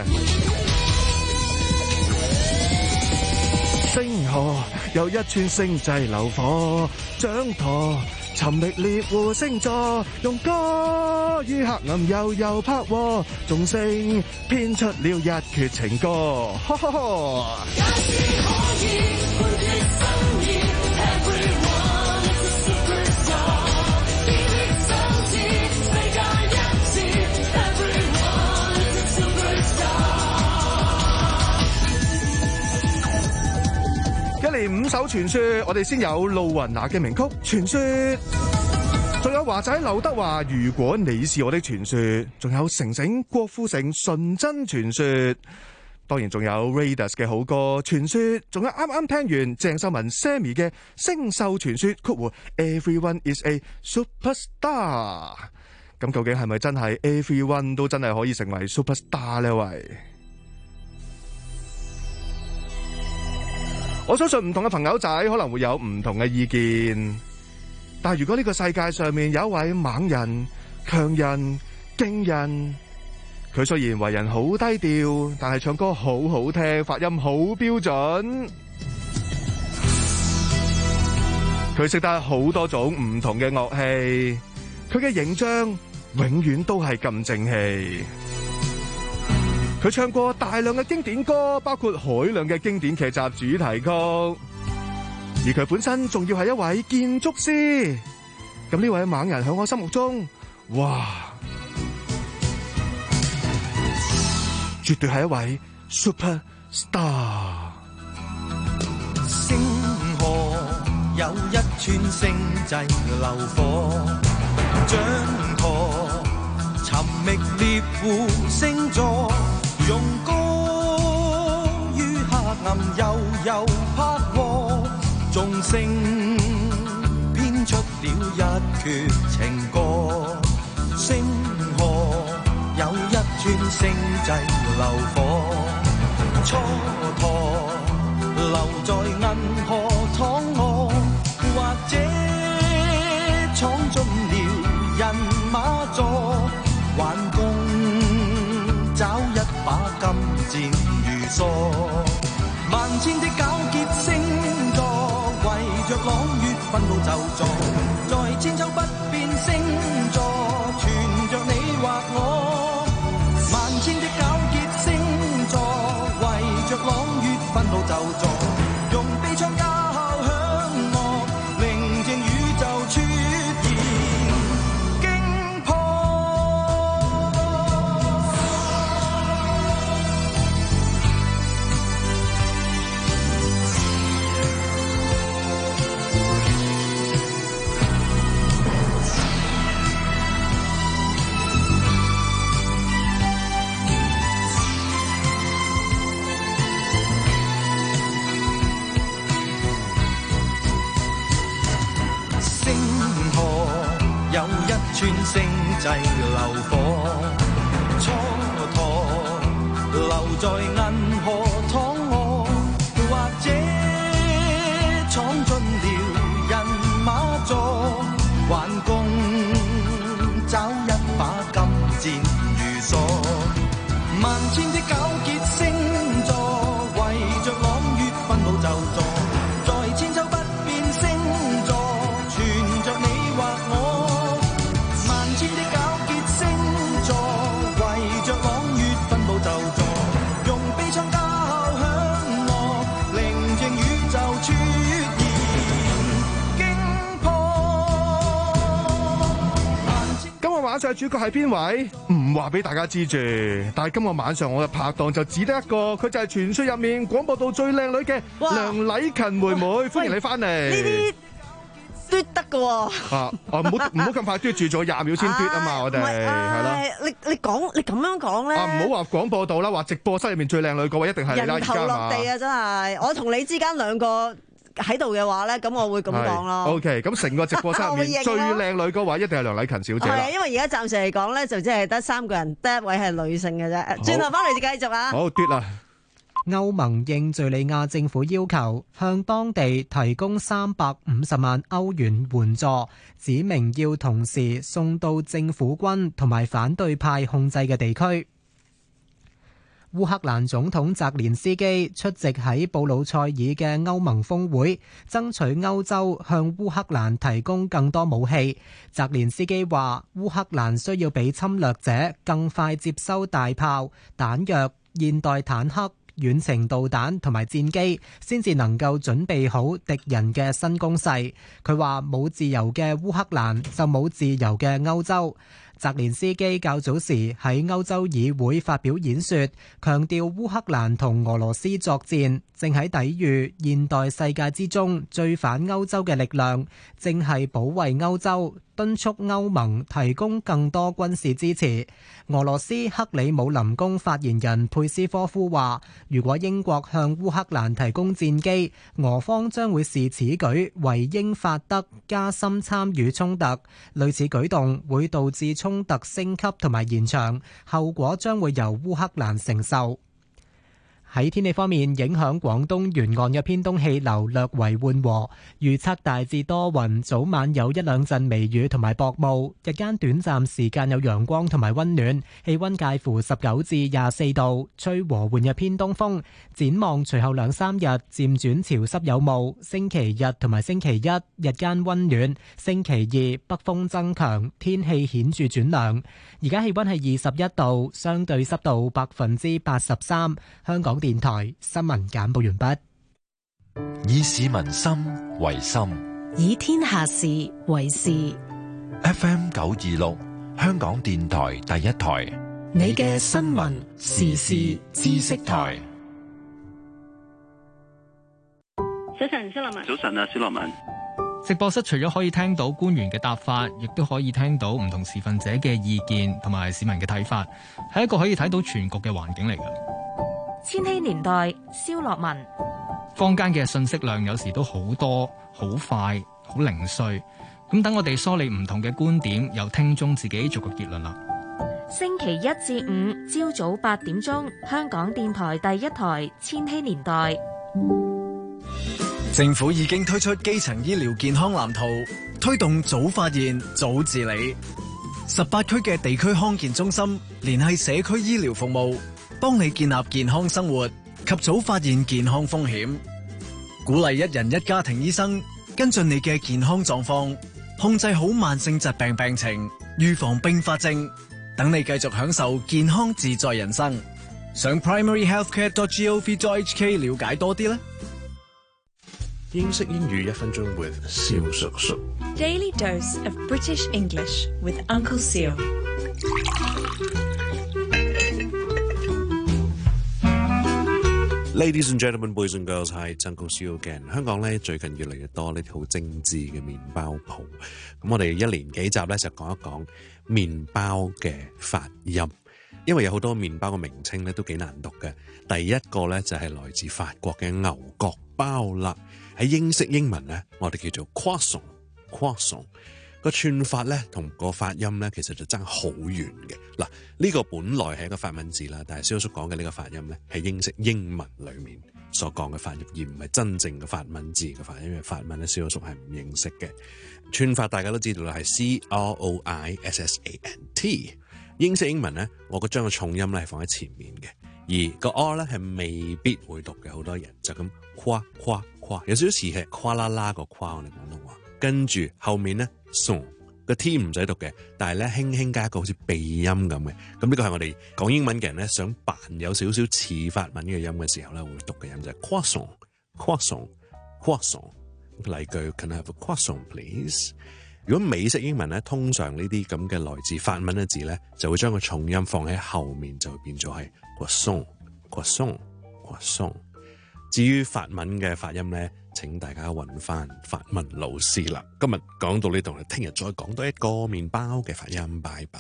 Speaker 17: 星河有一串星際流火，掌舵尋覓獵戶星座，用歌於黑暗悠悠拍和，眾星編出了一闕情歌。呵呵呵。一連五首傳說，我哋先有露雲娜嘅名曲《傳說》，仲有華仔劉德華《如果你是我的傳說》，仲有城城郭富城《純真傳說》，當然仲有 Raidas 嘅好歌《傳說》，仲有啱啱聽完鄭秀文 Sammy 嘅《星獸傳說》括弧 Everyone is a superstar。咁究竟係咪真係 Everyone 都真係可以成為 superstar 呢？喂？我相信唔同嘅朋友仔可能會有唔同嘅意見，但係如果呢個世界上面有一位猛人、強人、勁人，佢雖然為人好低調，但係唱歌好好聽，發音好標準，佢識得好多種唔同嘅樂器，佢嘅形象永遠都係咁正氣。佢唱過大量嘅經典歌，包括海量嘅經典劇集主題曲，而佢本身仲要係一位建築師。咁呢位猛人喺我心目中，哇，絕對係一位 super star。
Speaker 6: 星河有一串星際流火，掌舵尋覓獵戶星座。用歌於黑暗悠悠拍和，眾星編出了一闕情歌。星河有一串星際流火，蹉跎留在銀河躺臥，或者闖進了人馬座，還共找一把金箭如梭。萬千的糾結星座，圍着朗月分到就座，在千秋不變星座，傳着你或我。萬千的糾結星座，圍着朗月分到就座，用悲愴交響樂，寧靜宇宙出現驚破。穿星際流火，蹉跎留在銀河躺臥，或者闖進了人馬座，還共找一把金箭如梭。萬千的糾結星座，圍着朗月分到就座，在千秋不變星座，傳着你或我。千的糾結星座，圍着朗月分布就座，用悲愴交響樂，寧靜宇宙出現驚破。
Speaker 17: 今日晚上主角係邊位？唔話俾大家知住，但係今日晚上我嘅拍檔就只得一個，佢就係傳說入面廣播道最靚女嘅梁禮勤妹妹，歡迎你翻嚟。
Speaker 11: 嘟得㗎喎！
Speaker 17: 啊，哦，唔好唔好咁快嘟住咗廿秒先嘟啊嘛，我哋係啦。
Speaker 11: 你你講你咁樣講咧？
Speaker 17: 啊，唔好話廣播道啦，話直播室入面最靚女嗰位一定係你啦，而家嘛。
Speaker 11: 人頭落地啊，真係！我同你之間兩個喺度嘅話咧，咁我會咁講咯。
Speaker 17: O K，咁成個直播室入面最靚女嗰位一定係梁禮勤小姐啦。
Speaker 11: 係，因為而家暫時嚟講咧，就即係得三個人，得一位係女性嘅啫。轉頭翻嚟繼續啊！
Speaker 17: 好，嘟啦。
Speaker 1: 歐盟應敘利亞政府要求，向當地提供三百五十萬歐元援助，指明要同時送到政府軍同埋反對派控制嘅地區。 烏克蘭總統澤連斯基出席喺布魯塞爾嘅歐盟峰會，爭取歐洲向烏克蘭提供更多武器。澤連斯基話：烏克蘭需要比侵略者更快接收大炮、彈藥、現代坦克、遠程導彈同埋戰機，先至能夠準備好敵人嘅新攻勢。佢話：冇自由嘅烏克蘭就冇自由嘅歐洲。澤連斯基較早時喺歐洲議會發表演說，強調烏克蘭同俄羅斯作戰，正喺抵禦現代世界之中最反歐洲嘅力量，正係保衛歐洲，敦促歐盟提供更多軍事支持。俄羅斯克里姆林宮發言人佩斯科夫話：如果英國向烏克蘭提供戰機，俄方將會視此舉為英法德加深參與衝突，類似舉動會導致衝突升級同埋延長，後果將會由烏克蘭承受。喺天氣方面，影響廣東沿岸嘅偏東氣流略為緩和，預測大致多雲，早晚有一兩陣微雨同埋薄霧，日間短暫時間有陽光同埋溫暖，氣溫介乎十九至廿四度，吹和緩嘅偏東風。展望隨後兩三日漸轉潮濕有霧，星期日同埋星期一日間溫暖，星期二北風增強，天氣顯著轉涼。而家氣溫係二十一度，相對濕度百分之八十三。香港電台新聞簡報完畢。
Speaker 4: 以市民心為心，
Speaker 2: 以天下事為事。
Speaker 4: F M 九二六，香港電台第一台，
Speaker 2: 你嘅新聞時事知識台。
Speaker 7: 早晨，蕭樂文。早晨啊，蕭樂文。
Speaker 9: 直播室除咗可以聽到官員嘅答法，亦都可以聽到唔同持份者嘅意見同埋市民嘅睇法，係一個可以睇到全局嘅環境嚟嘅。
Speaker 10: 千禧年代，蕭樂文。
Speaker 9: 坊間嘅信息量有時都好多、好快、好零碎，咁等我哋梳理唔同嘅觀點，由聽眾自己做個結論啦。
Speaker 10: 星期一至五朝早八點鐘，香港電台第一台千禧年代。
Speaker 24: 政府已經推出基層醫療健康藍圖，推動早發現、早治理。十八區嘅地區康健中心聯繫社區醫療服務，幫你建立健康生活及早發現健康風險。鼓勵一人一家庭醫生跟進你嘅健康狀況，控制好慢性疾病病情，預防併發症，等你繼續享受健康自在人生。上 primary healthcare dot gov dot h k 了解多啲啦。
Speaker 25: 英式英語一分鐘 with 蕭叔叔。
Speaker 26: Daily dose of British English with Uncle Seal。
Speaker 25: Ladies and gentlemen, boys and girls, hi, it's Uncle Seal again。 香港咧最近越嚟越多呢啲好精緻嘅麵包鋪，咁我哋一連幾集咧就講一講麵包嘅發音，因為有好多麵包嘅名稱咧都幾難讀嘅。第一個咧就係來自法國嘅牛角包啦。喺英式英文咧，我哋叫做 croissant croissant 個串法咧同個發音咧，其實就爭好遠嘅。嗱，呢個本來係一個法文字啦，但係蕭叔講嘅呢個發音咧，係英式英文裏面所講嘅發音，而唔係真正嘅法文字嘅發音。因為法文咧，蕭叔係唔認識嘅。串法大家都知道啦，係 C R O I S S A N T。英式英文咧，我個將個重音咧係放喺前面嘅，而個 R 咧係未必會讀嘅，好多人就咁夸夸夸，有少少似係夸啦啦個夸，我哋廣東話。跟住後面咧，送個 T 唔使讀嘅，但係咧輕輕加一個好似鼻音咁嘅。咁呢個係我哋講英文嘅人咧，想扮有少少似法文嘅音嘅時候咧，會讀嘅音就係 croissant croissant croissant。例句 Can I have a croissant please？ 如果美式英文咧，通常呢啲咁嘅來自法文嘅字咧，就會將個重音放喺後面，就會變咗係 croissant croissant croissant。至於法文嘅發音咧，請大家揾翻法文老師啦。今日講到呢度，聽日再講多一個麵包嘅發音。拜拜。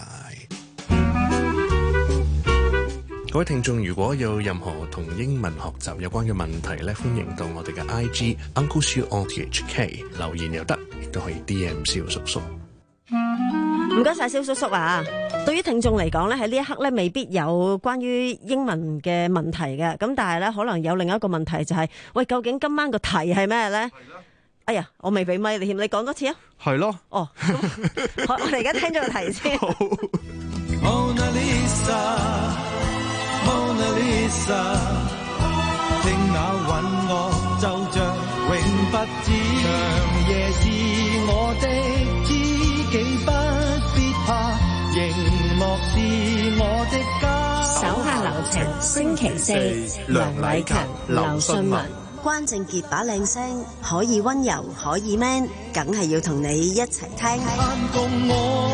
Speaker 25: 各位聽眾，如果有任何同英文學習有關嘅問題咧，歡迎到我哋嘅 I G Uncle Siu O T H K 留言又得，亦都可以 D M 蕭叔叔。
Speaker 11: 唔該晒蕭叔叔啊！對於聽眾嚟講咧，喺呢一刻咧未必有關於英文嘅問題嘅，咁但係咧可能有另一個問題就係、是，喂，究竟今晚個題係咩咧？哎呀，我未俾咪你添，你講多次啊！
Speaker 17: 係咯。
Speaker 11: 哦，我我哋而家聽咗個題先。
Speaker 6: Mona Lisa， 聽那韻樂奏着永不止。長夜是我的知己，不必怕，熒幕是我的家。
Speaker 13: 手下留情，星期四，梁禮勤、劉信文。
Speaker 3: 關正傑把靚聲可以溫柔可以 man， 梗係要同你一齊聽。
Speaker 6: 共我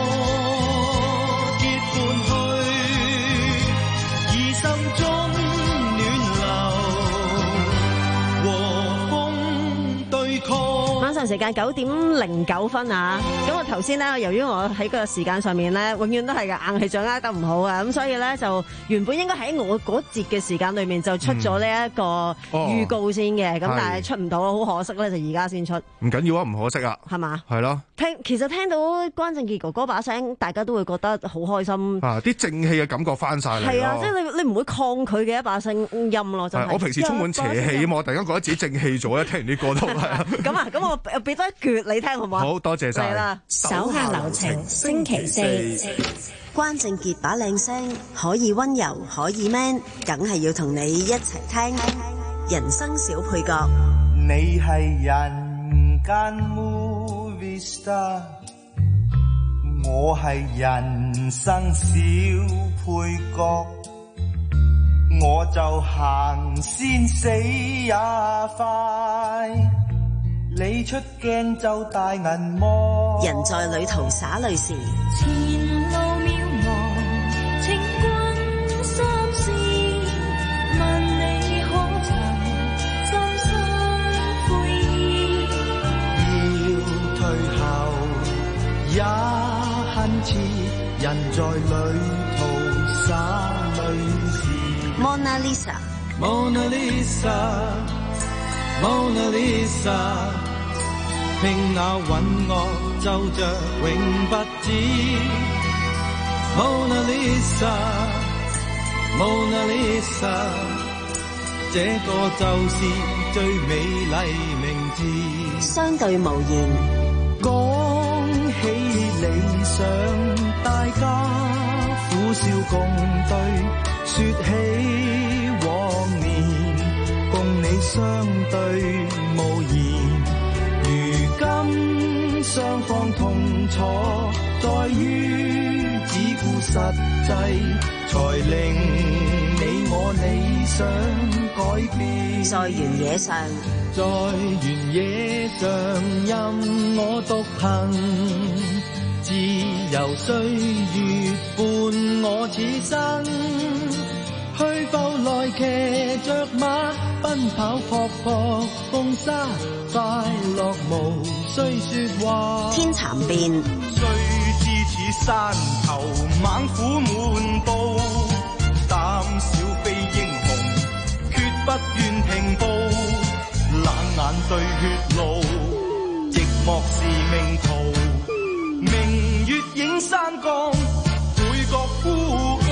Speaker 6: 結伴去，以心中暖流和風對抗。
Speaker 11: 晚上時間九點零九分啊！咁我頭先咧，由於我喺個時間上面咧，永遠都係嘅硬係掌握得唔好啊，咁所以咧就原本應該喺我嗰節嘅時間裏面就出咗呢一個預告先嘅，咁、嗯哦、但係出唔到，好可惜咧，就而家先出。
Speaker 17: 唔緊要啊，唔可惜啊，係嘛？係咯。
Speaker 11: 聽其實聽到關正傑哥哥把聲，大家都會覺得好開心。
Speaker 17: 啊！啲正氣嘅感覺翻晒嚟。
Speaker 11: 係啊，即係你你唔會抗拒嘅一把聲音咯，真係。
Speaker 17: 我平時充滿邪氣啊嘛，我突然間覺得自己正氣咗，一聽完啲歌都係。
Speaker 11: 咁啊，咁我俾多一橛你聽好唔好？
Speaker 17: 好多謝晒。
Speaker 11: 啦，
Speaker 13: 手下留情，星期四。
Speaker 3: 關正傑把靚聲可以溫柔可以 man， 梗係要同你一齊聽。人生小配角，
Speaker 6: 你係人間 movie star， 我係人生小配角，我就行先死也快，你出鏡就大銀幕。
Speaker 3: 人在旅途灑淚時，
Speaker 23: 前路渺茫，請君三思，問你可曾深深悔意？
Speaker 6: 要退後也恨遲，人在旅途灑淚時。
Speaker 3: Mona Lisa，
Speaker 6: Mona Lisa，Mona Lisa， 聽那韻樂奏着永不止。Mona Lisa，Mona Lisa， 這個就是最美麗名字。
Speaker 3: 相對無言，
Speaker 6: 講起理想，大家苦笑共對，說起往年，共你相對無言。如今雙方痛楚在於只顧實際，才令你我理想改變。
Speaker 3: 在原野上，
Speaker 6: 在原野上任我獨行，自由歲月伴我此生。去步來騎着馬，奔跑撲撲風沙，快樂無需說話。
Speaker 3: 天蠶變，
Speaker 6: 雖知此山頭猛虎滿布，膽小非英雄，決不願平步。冷眼對血路，寂寞是命途。明月映山崗，悔覺枯槁。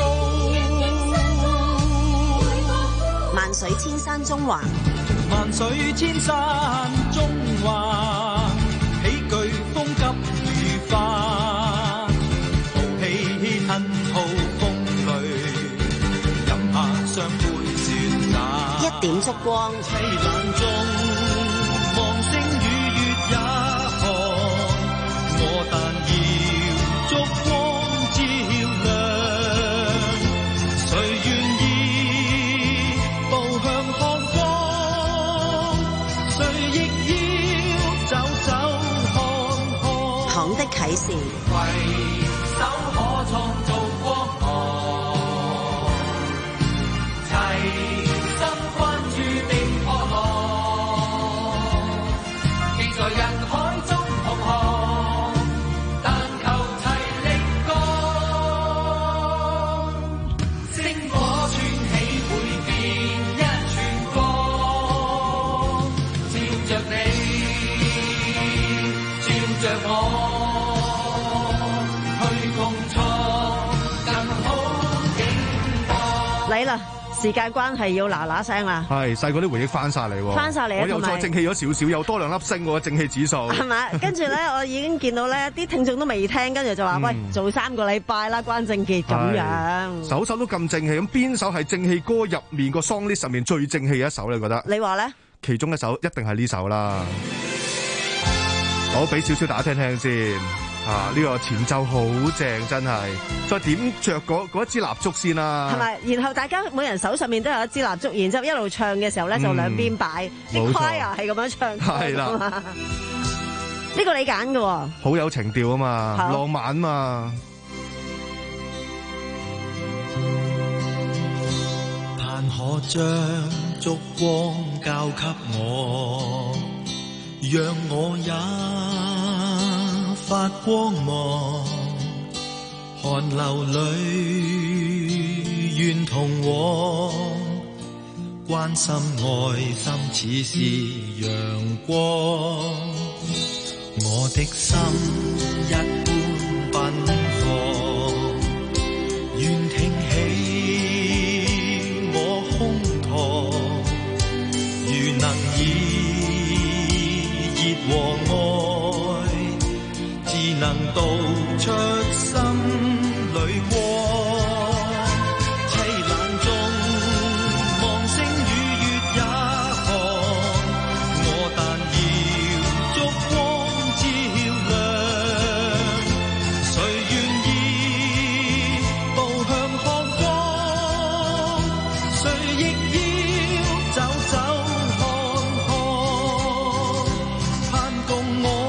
Speaker 3: 萬水千山中環，
Speaker 6: 萬水千山中環，喜劇風急如帆，豪氣吞吐風淚，飲下雙杯雪盞。
Speaker 3: 一點燭光，
Speaker 6: 凄冷中望星與月也寒，我但要燭光照亮，誰願意步向漢江，誰亦要走走看看。
Speaker 3: 糖的啟示，
Speaker 6: 攜手可創造光芒，齊心關注定破浪，記在人海中同行，但求齊力幹。星火穿起會變一寸光，照着你，照着我，去共創
Speaker 11: 時間關係要嗱嗱聲啦。
Speaker 17: 係細個啲回憶翻晒嚟，
Speaker 11: 翻晒嚟，
Speaker 17: 我又再正氣咗少少，又多兩粒星喎，正氣指數。
Speaker 11: 係咪？跟住咧，我已經見到咧，啲聽眾都未聽，跟住就話、嗯、喂，做三個禮拜啦，關正傑咁樣。
Speaker 17: 首首都咁正氣，咁邊首係正氣歌入面個 song list 上面最正氣嘅一首你覺得？
Speaker 11: 你話咧？
Speaker 17: 其中一首一定係呢首啦。我俾少少大家聽聽先。啊！呢、這個前奏好正，真係。再點着嗰嗰一支蠟燭先啦。係
Speaker 11: 咪？然後大家每人手上面都有一支蠟燭，然之後一路唱嘅時候咧，就兩邊擺。啲 choir 係咁樣唱。係啦。呢個你揀嘅。
Speaker 17: 好有情調啊嘛，浪漫嘛。
Speaker 6: 盼可將燭光交給我，讓我也發光芒，寒流裏願同往，關心愛心似是陽光，我的心一般奔放，願挺起我胸膛，如能以熱和愛能道出心裏光，凄冷中望星與月也寒，我但要燭光照亮，誰願意步向看光，誰亦要走走看看，盼共我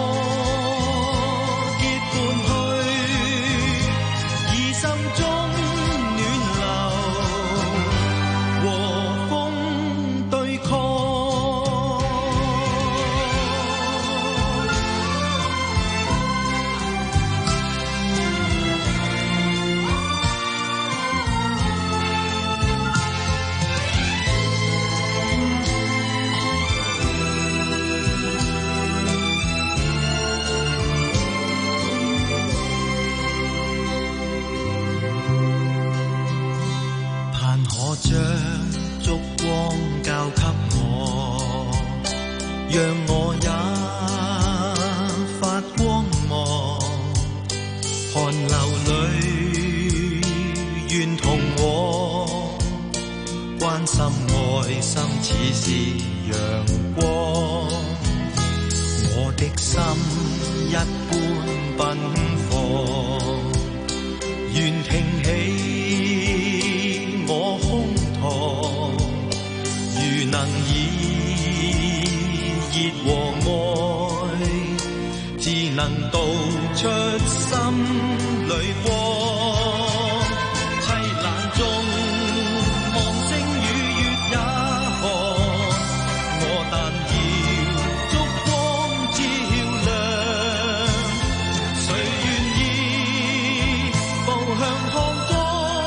Speaker 6: 將燭光交給我，讓我也發光芒，寒流裏願同往，關心愛心似是陽光，我的心一般奔放，願挺起我胸膛，如能以熱和愛，只能道出心裏光，凄冷中望星與月也寒，我但要燭光照亮，誰願意步向看光，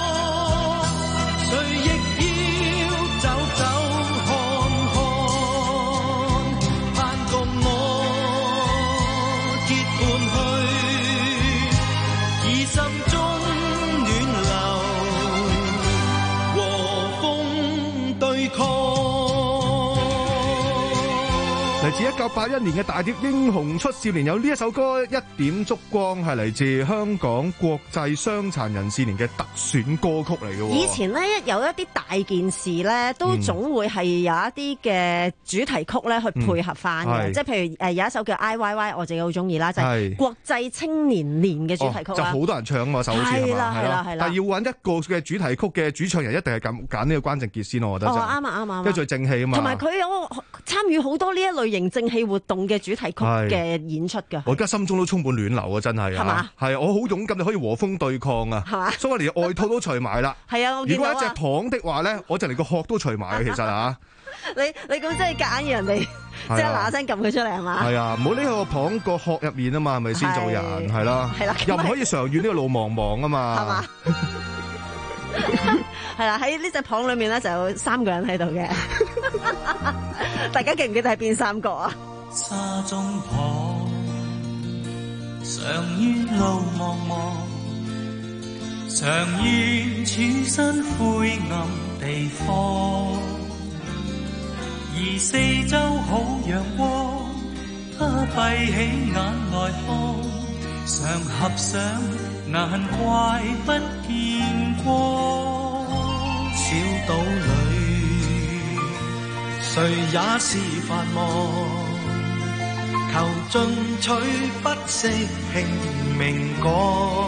Speaker 17: 嚟自一九八一年嘅大碟《英雄出少年》，有呢一首歌《一點燭光》，係嚟自香港國際傷殘人士年嘅特選歌曲嚟嘅。
Speaker 11: 以前咧，一有一啲大件事咧，都總會係有一啲嘅主題曲咧去配合翻嘅，即係、嗯、譬如誒有一首叫 I Y Y， 我自己好中意啦，就係、是、國際青年年嘅主題曲、哦、就好
Speaker 17: 多人唱啊嘛，首好似係
Speaker 11: 啦係啦係啦，
Speaker 17: 但係要揾一個嘅主題曲嘅主唱人，一定係咁揀呢個關正傑先，我覺得就啱啊啱啊，因為最正氣啊嘛，
Speaker 11: 同埋佢有參與好多呢一類型正氣活動嘅主題曲嘅演出㗎。
Speaker 17: 我而家心中都充滿暖流啊，真係啊，係我好勇敢，你可以和風對抗啊，係嘛，所以我連外套都除埋啦。係啊，如果一隻糖的話咧，我就連個殼都除埋嘅，其實啊。
Speaker 11: 你你咁真係夾硬要人哋即係嗱嗱聲撳佢出嚟係嘛？
Speaker 17: 係啊，唔好呢個糖個殼入面啊嘛，係咪先做人係啦？係啦，又唔可以常遠呢個路茫茫啊嘛。係嘛？
Speaker 11: 係啦，喺呢隻蚌裏面咧就有三個人喺度嘅，大家記唔記得係邊三個啊？
Speaker 6: 沙中蚌，常於路茫茫，常願處身灰暗地方，而四周好陽光，他閉起眼來看，常合上難怪不見光。小島裏誰也是繁忙，求進取不惜拼命趕，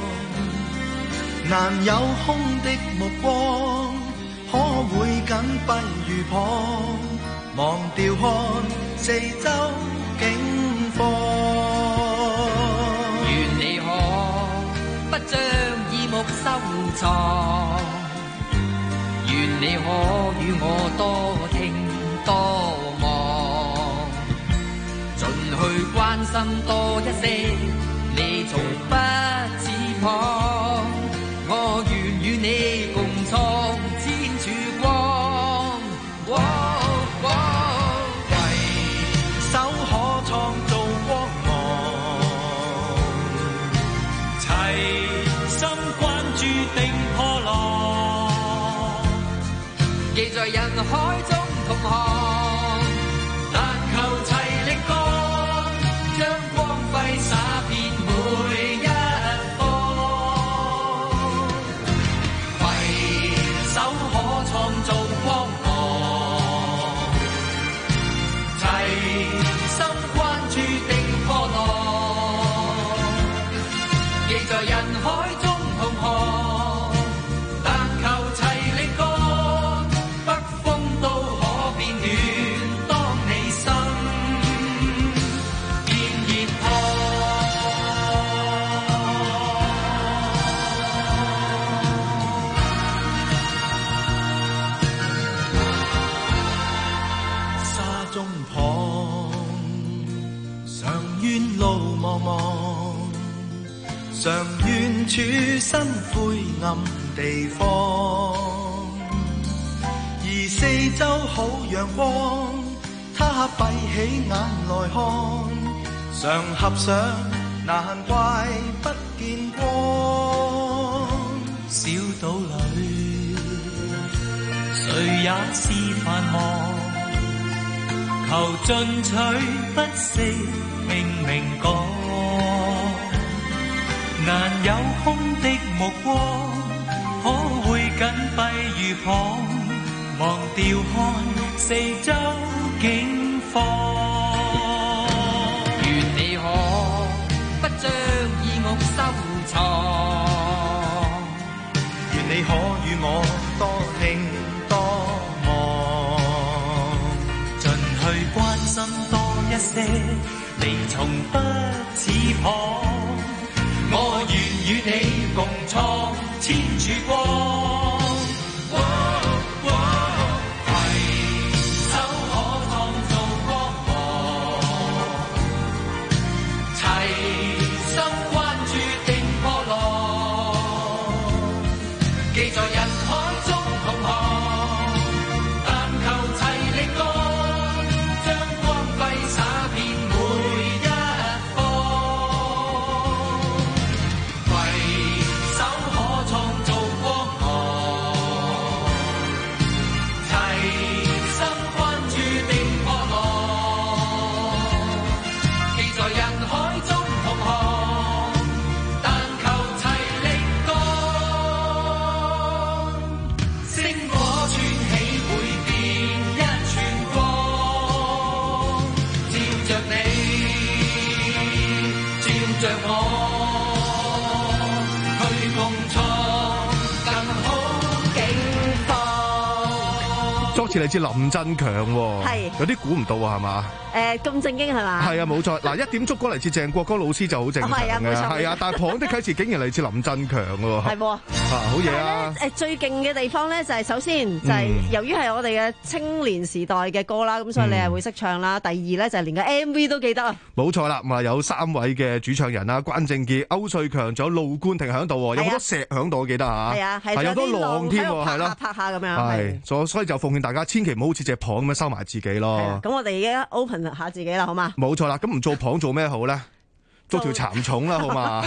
Speaker 6: 難有空的目光，可會緊閉如旁，忘掉看四周景況。
Speaker 5: 願你可不將耳目收藏，願你可與我多聽多望，盡去關心多一些，你從不自旁，我願與你共創千處光。哦哦、
Speaker 6: 攜手可創造光芒，齊心關注定破浪，
Speaker 5: 記在人海中同行，但求齊力幹，將光輝灑遍每一方，攜手可創造光芒，齊心關注定破浪，記在人海中同行，但求齊力幹，北風都可變暖，當你心變熱燙。
Speaker 6: 沙中旁，常願路茫茫，常願處身灰暗地方，而四周好陽光，他閉起眼來看，常合上難怪不見光。小島裏誰也是繁忙，求進取不惜拼命趕，難有空的目光，可會緊閉如旁，忘掉看四周景況。
Speaker 5: 願你可不將耳目收藏，
Speaker 6: 願你可與我多聽多望，盡去關心多一些，你從不似旁，我願與你共創千處光。
Speaker 17: 似嚟自林振強喎，
Speaker 11: 係
Speaker 17: 有啲估唔到啊，係嘛？
Speaker 11: 誒咁正經係嘛？
Speaker 17: 係啊，冇錯。嗱，一點燭光嚟自鄭國江老師就好正常嘅，係啊。但係旁的啟詞竟然嚟自林振強喎，
Speaker 11: 係喎，
Speaker 17: 啊好嘢啊！
Speaker 11: 誒最勁嘅地方咧就係首先就係由於係我哋嘅青年時代嘅歌啦，咁所以你係會識唱啦。第二咧就係連個 M V 都記得啊！
Speaker 17: 冇錯啦，咁啊有三位嘅主唱人啦，關正傑、歐瑞強，仲有盧冠廷喺度，有好多石喺度，我記得嚇。
Speaker 11: 係啊，係
Speaker 17: 有好多浪添喎，係咯，
Speaker 11: 拍下咁樣。
Speaker 17: 係，所所以就奉勸大家千祈唔好好似隻蚌咁樣收埋自己咯。
Speaker 11: 咁我哋而家 open 下自己啦，好嘛？
Speaker 17: 冇錯啦，咁唔做蚌做咩好咧？ 做條蠶蟲啦，好嘛？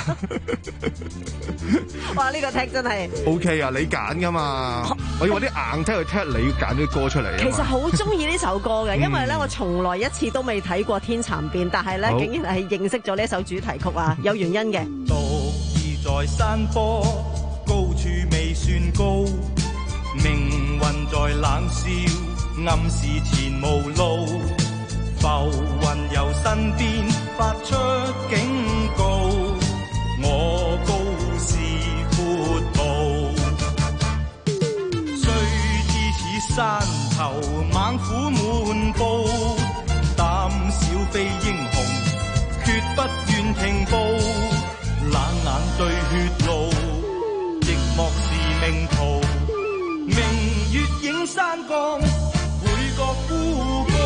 Speaker 11: 哇！呢、這個踢真係
Speaker 17: O K 啊，你揀噶嘛？我要揾啲硬踢去踢你揀啲歌出嚟。
Speaker 11: 其實好中意呢首歌嘅，因為咧我從來一次都未睇過《天蠶變》，但係咧竟然係認識咗呢一首主題曲啊，有原因嘅。
Speaker 6: 獨自在山坡，高處未算高，命運在冷笑，暗示前無路，浮雲由身邊發出警告，我高是闊步，雖知此山頭猛虎滿布，膽小非英雄，決不願停步，冷眼對血路，寂寞是命途，明月映山崗，每覺孤高。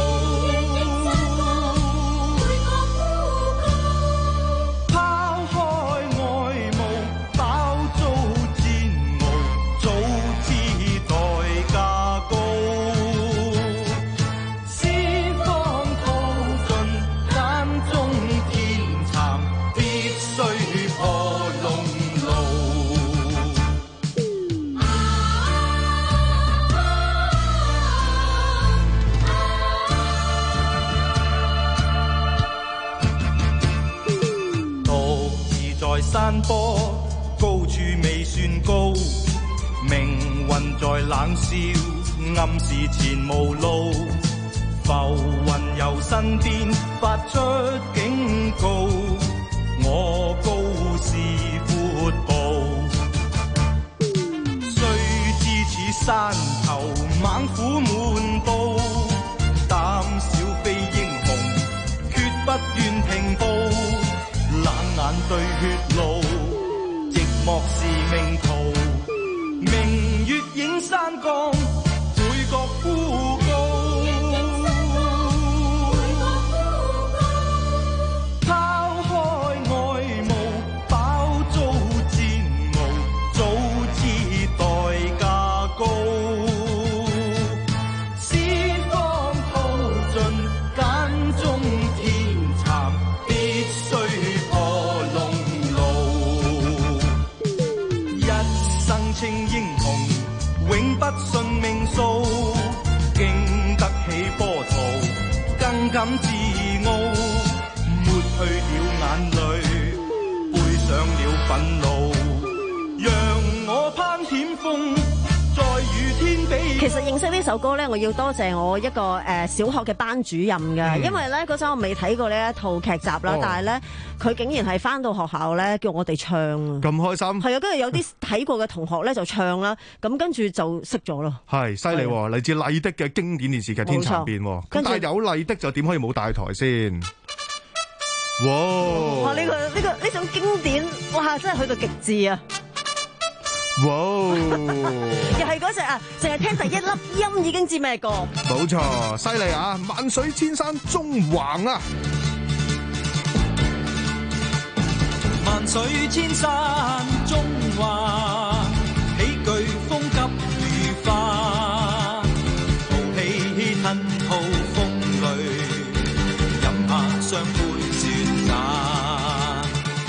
Speaker 6: 山坡高處未算高，命運在冷笑，暗示前無路，浮雲由身邊發出警告，我高是闊步，雖知此山頭猛虎滿布，膽小非英雄，決不願停步，冷眼對血路，寂寞是命途，明月映山崗，每覺孤高，拋開外霧，飽遭煎熬，早知代價高，四方淘盡，揀中天蠶，必須稱英雄，永不信命數，經得起波濤，更感自傲，抹去了眼淚，背上了憤怒，讓我攀險峰，再與天比。
Speaker 11: 其實認識呢首歌咧，我要多謝我一個誒、呃、小學嘅班主任嘅，嗯、因為咧嗰陣我未睇過呢一套劇集啦，哦、但係咧佢竟然係翻到學校咧叫我哋唱啊，咁
Speaker 17: 開心。係
Speaker 11: 啊，跟住有啲睇過嘅同學咧就唱啦，咁跟住就識咗咯。係
Speaker 17: 犀利，嚟自麗的嘅經典電視劇《天蠶變》，咁但係有麗的就點可以冇大台先？哇！
Speaker 11: 哇！呢、這個呢、這個呢種經典，哇！真係去到極致啊！
Speaker 17: 哇！
Speaker 11: 又係嗰隻啊，淨係聽第一粒音已經知咩歌？
Speaker 17: 冇錯，犀利啊！萬水千山縱橫啊！
Speaker 6: 萬水千山縱橫，喜懼風急雨花，豪氣吞吐風雷，飲下雙杯雪茶，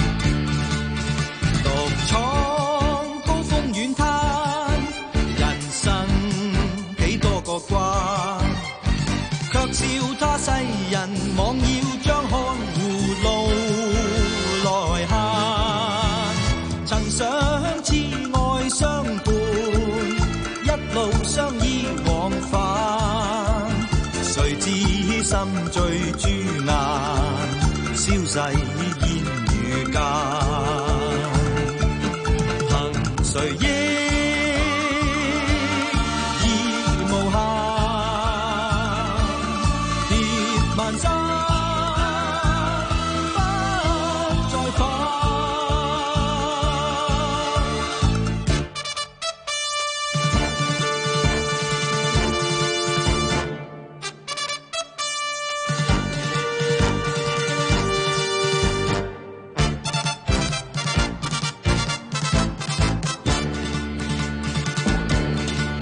Speaker 6: 獨闖高峰遠灘，人生幾多個關，卻笑他世人妄要將看護路來行，曾想痴愛相伴，一路相依往返，誰知心醉朱顏，消逝煙雨間，憑誰憶意無限，跌萬山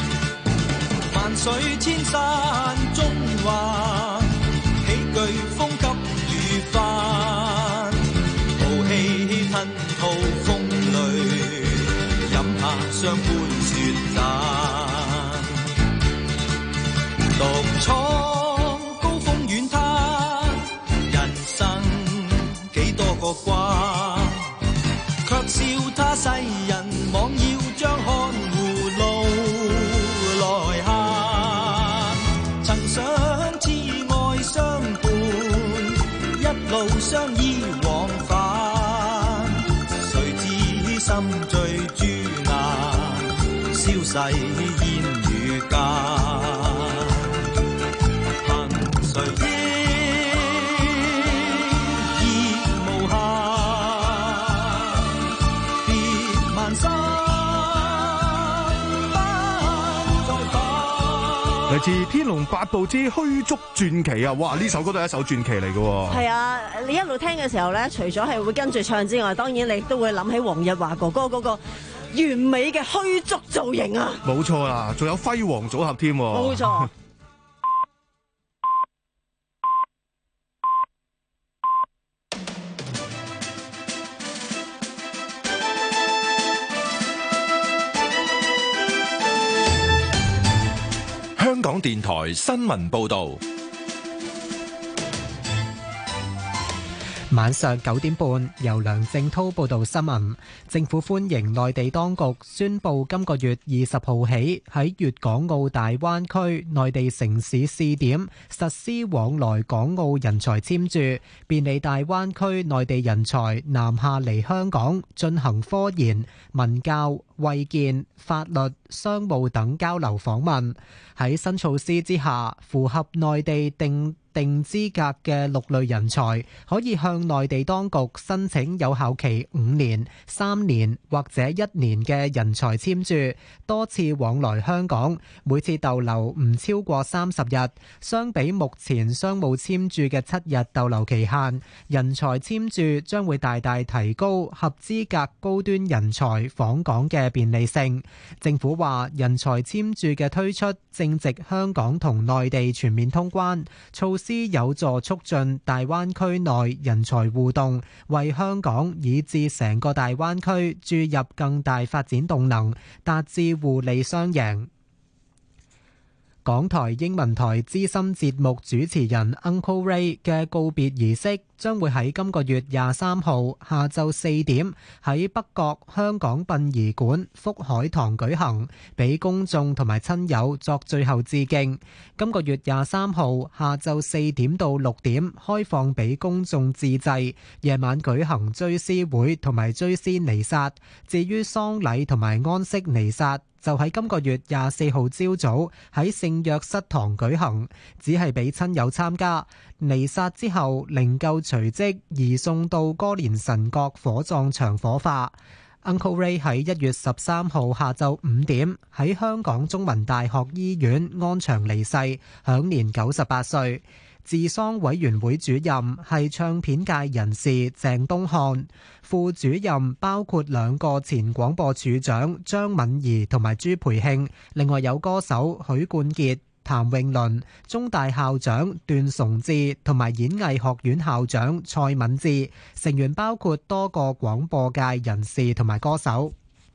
Speaker 6: 水千山縱橫，喜懼風路相依往返，誰知心醉朱顏，消逝煙雨間。憑誰憶意無限，別萬山不再返。
Speaker 17: 嚟自《天龍八部之虛竹傳奇》啊！哇，呢首歌都係一首傳奇嚟嘅。
Speaker 11: 係啊，你一路聽嘅時候咧，除咗係會跟住唱之外，當然你都會諗起黃日華哥哥嗰個完美嘅虛竹造型啊！
Speaker 17: 冇錯啦，仲有輝煌組合添。
Speaker 11: 冇錯。
Speaker 4: 香港電台新聞報導。
Speaker 1: 晚上九點半，由梁正滔報道新聞。政府歡迎內地當局宣布，今個月二十號起喺粵港澳大灣區內地城市試點實施往來港澳人才簽注，便利大灣區內地人才南下嚟香港進行科研、文教、衛健、法律、商務等交流訪問。喺新措施之下，符合內地定定資格嘅六類人才可以向內地當局申請有效期五年、三年或者一年嘅人才簽注，多次往來香港，每次逗留唔超過三十日。相比目前商務簽注嘅七日逗留期限，人才簽注將會大大提高合資格高端人才訪港嘅便利性。政府話，人才簽注嘅推出正值香港同內地全面通關，措施有助促進大灣區內人才互動，為香港以至成個大灣區注入更大發展動能，達至互利雙贏。港台英文台資深節目主持人 Uncle Ray 嘅告別儀式將會喺今個月廿三號下晝四點喺北角香港殯儀館福海堂舉行，俾公眾同埋親友作最後致敬。今個月廿三號下晝四點到六點開放俾公眾致祭，夜晚舉行追思會同埋追思彌撒。至於喪禮同埋安息彌撒，就喺今個月廿四號朝早喺聖約瑟堂舉行，只係俾親友參加。彌撒之後，靈柩隨即移送到哥連臣角火葬場火化。Uncle Ray 喺一月十三號下晝五點喺香港中文大學醫院安詳離世，享年九十八歲。治喪委員會主任係唱片界人士鄭東漢，副主任包括兩個前廣播處長張敏儀同埋朱培慶，另外有歌手許冠傑、譚詠麟、中大校長段崇智同埋演藝學院校長蔡敏智，成員包括多個廣播界人士同埋歌手。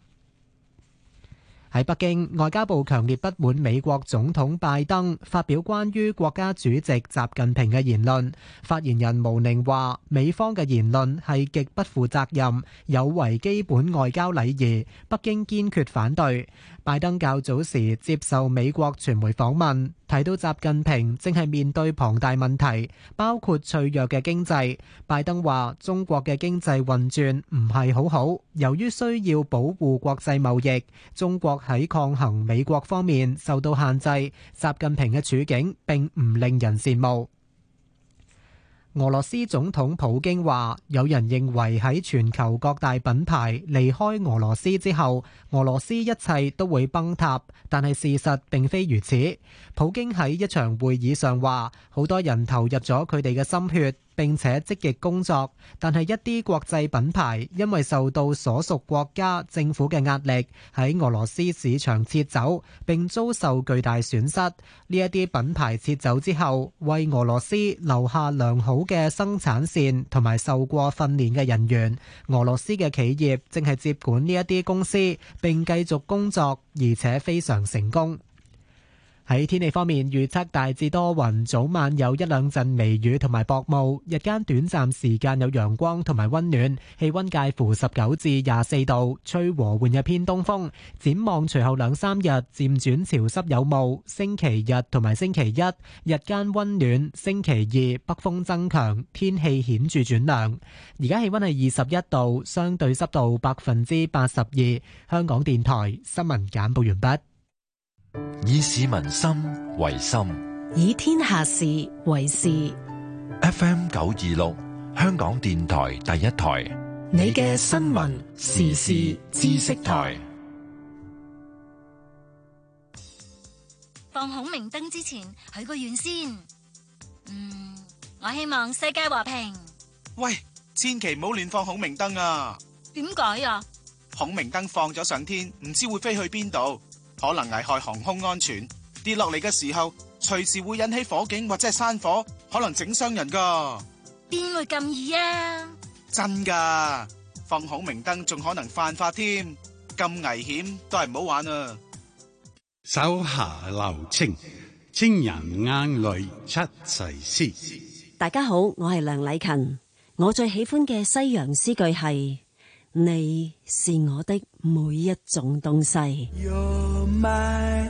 Speaker 1: 喺北京，外交部強烈不滿美國總統拜登發表關於國家主席習近平嘅言論。發言人毛寧話，美方嘅言論係極不負責任，有違基本外交禮儀，北京堅決反對。拜登較早時接受美國傳媒訪問，提到習近平正係面對龐大問題，包括脆弱嘅經濟。拜登話，中國嘅經濟運轉唔係好好，由於需要保護國際貿易，中國喺抗衡美國方面受到限制。習近平嘅處境並唔令人羨慕。俄羅斯總統普京話，有人認為喺全球各大品牌離開俄羅斯之後，俄羅斯一切都會崩塌，但係事實並非如此。普京喺一場會議上話，好多人投入咗佢哋嘅心血，並且積極工作，但係一啲國際品牌因為受到所屬國家政府嘅壓力，喺俄羅斯市場撤走，並遭受巨大損失。呢一啲品牌撤走之後，為俄羅斯留下良好嘅生產線同埋受過訓練嘅人員。俄羅斯嘅企業正係接管呢一啲公司，並繼續工作，而且非常成功。 喺天氣方面，預測大致多雲，早晚有一兩陣微雨同埋薄霧，日間短暫時間有陽光同埋溫暖，氣溫介乎十九至廿四度，吹和緩嘅偏東風。展望隨後兩三日漸轉潮濕有霧，星期日同埋星期一日間溫暖，星期二北風增強，天氣顯著轉涼。而家氣溫係二十一度，相對濕度百分之八十二。香港電台新聞簡報完畢。
Speaker 4: 以市民心為心，
Speaker 13: 以天下事為事。
Speaker 4: F M 九二六，香港電台第一台，
Speaker 13: 你嘅新聞時事知識台。
Speaker 8: 放孔明燈之前許個願先。嗯，我希望世界和平。
Speaker 12: 喂，千祈唔好亂放孔明燈啊！
Speaker 8: 點解啊？
Speaker 12: 孔明燈放咗上天，唔知會飛去邊度，可能危害航空安全。跌落嚟嘅時候，隨時會引起火警或者係山火，可能整傷人噶。
Speaker 8: 邊會咁易啊？
Speaker 12: 真噶，放孔明燈仲可能犯法添，咁危險都係唔好玩啊！
Speaker 15: 手下留情，情人眼淚出世詩。
Speaker 3: 大家好，我係梁禮勤。我最喜歡嘅西洋詩句係：你是我的每一種東西。
Speaker 6: You're my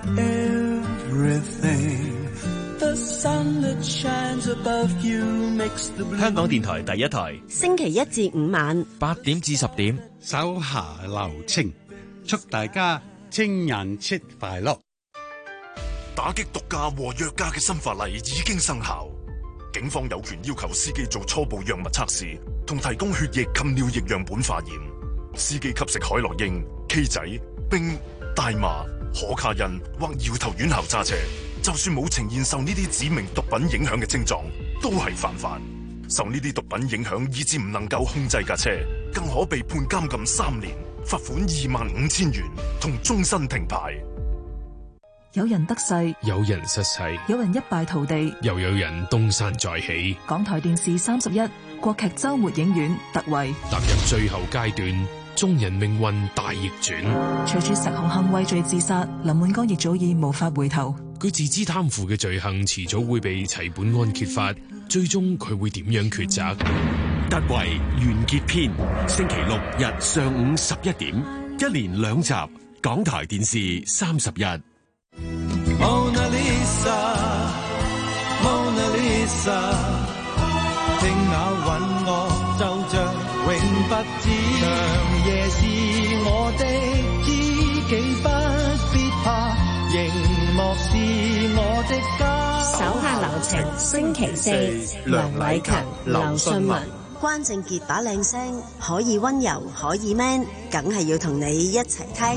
Speaker 6: everything. The sun that shines above you makes the blue.
Speaker 16: 香港電台第一台，
Speaker 3: 星期一至五晚
Speaker 16: 八點至十點，
Speaker 15: 手下留情，祝大家情人節快樂。
Speaker 18: 打擊毒駕和藥駕嘅新法例已經生效，警方有權要求司機做初步藥物測試，同提供血液及尿液樣本化驗。司機吸食海洛因、K 仔、冰、大麻、可卡因或搖頭丸後揸車，就算冇呈現受呢啲指明毒品影響嘅症狀，都係犯法。受呢啲毒品影響，以致唔能夠控制架車，更可被判監禁三年、罰款二萬五千元同終身停牌。
Speaker 19: 有人得勢，
Speaker 22: 有人失勢，
Speaker 19: 有人一敗塗地，
Speaker 22: 又有人東山再起。
Speaker 19: 港台電視三十一國劇週末影院特惠
Speaker 22: 踏入最後階段，眾人命運大逆轉。
Speaker 19: 隨住石紅杏畏罪自殺，林滿江亦早已無法回頭。
Speaker 22: 佢自知貪腐嘅罪行遲早會被齊本安揭發，最終佢會點樣抉擇？
Speaker 27: 特惠完結篇，星期六日上午十一點，一連兩集，港台電視三十一。
Speaker 6: Mona Lisa, Mona Lisa， 聽那韻樂就像永不止。長夜是我的知己，不必怕，熒幕是我的家。
Speaker 13: 手下留情，星期四，梁禮勤、劉信文。
Speaker 3: 關正傑把靚聲可以溫柔，可以 man， 梗係要同你一齊聽。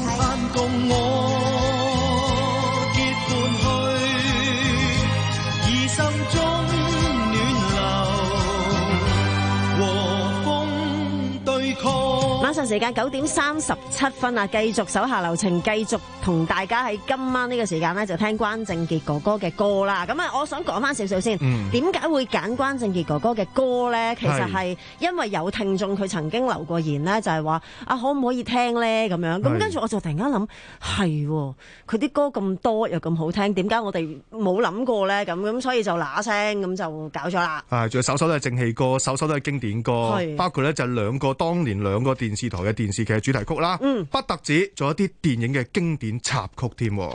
Speaker 3: 晚上時間九點三十七分啊，繼續手下留情，繼續同大家喺今晚呢個時間呢，就聽關正傑哥哥嘅歌啦。咁啊，我想講翻少少先，點解、嗯、會揀關正傑哥哥嘅歌呢？其實係因為有聽眾佢曾經留過言呢，就係話啊，可唔可以聽呢？咁樣咁跟住我就突然間諗，係佢啲歌咁多又咁好聽，點解我哋冇諗過呢？咁咁所以就嗱聲咁就搞咗啦。
Speaker 17: 係，仲有首首都係正氣歌，首首都係經典歌，包括咧就兩個當年兩個電視台嘅電視劇主題曲啦，嗯，不特止，仲有啲電影嘅經典插曲添。呢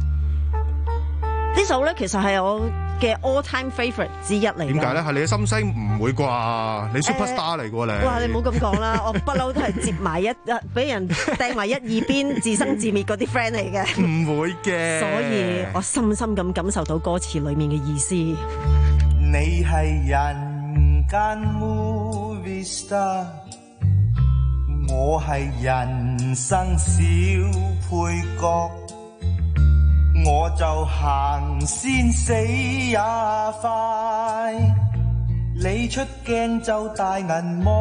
Speaker 11: 首咧其實係我嘅 all time favourite 之一嚟。點解咧？
Speaker 17: 係你嘅心聲唔會啩？你 superstar 嚟㗎你。
Speaker 11: 哇！你唔好咁講啦，我不嬲都係接埋一俾人掟埋一二邊自生自滅嗰啲 friend 嚟嘅。
Speaker 17: 唔會嘅。
Speaker 11: 所以我深深咁感受到歌詞裡面嘅意思。
Speaker 6: 你係人間 movie star， 我係人生小配角，我就行先死也快，你出鏡就大銀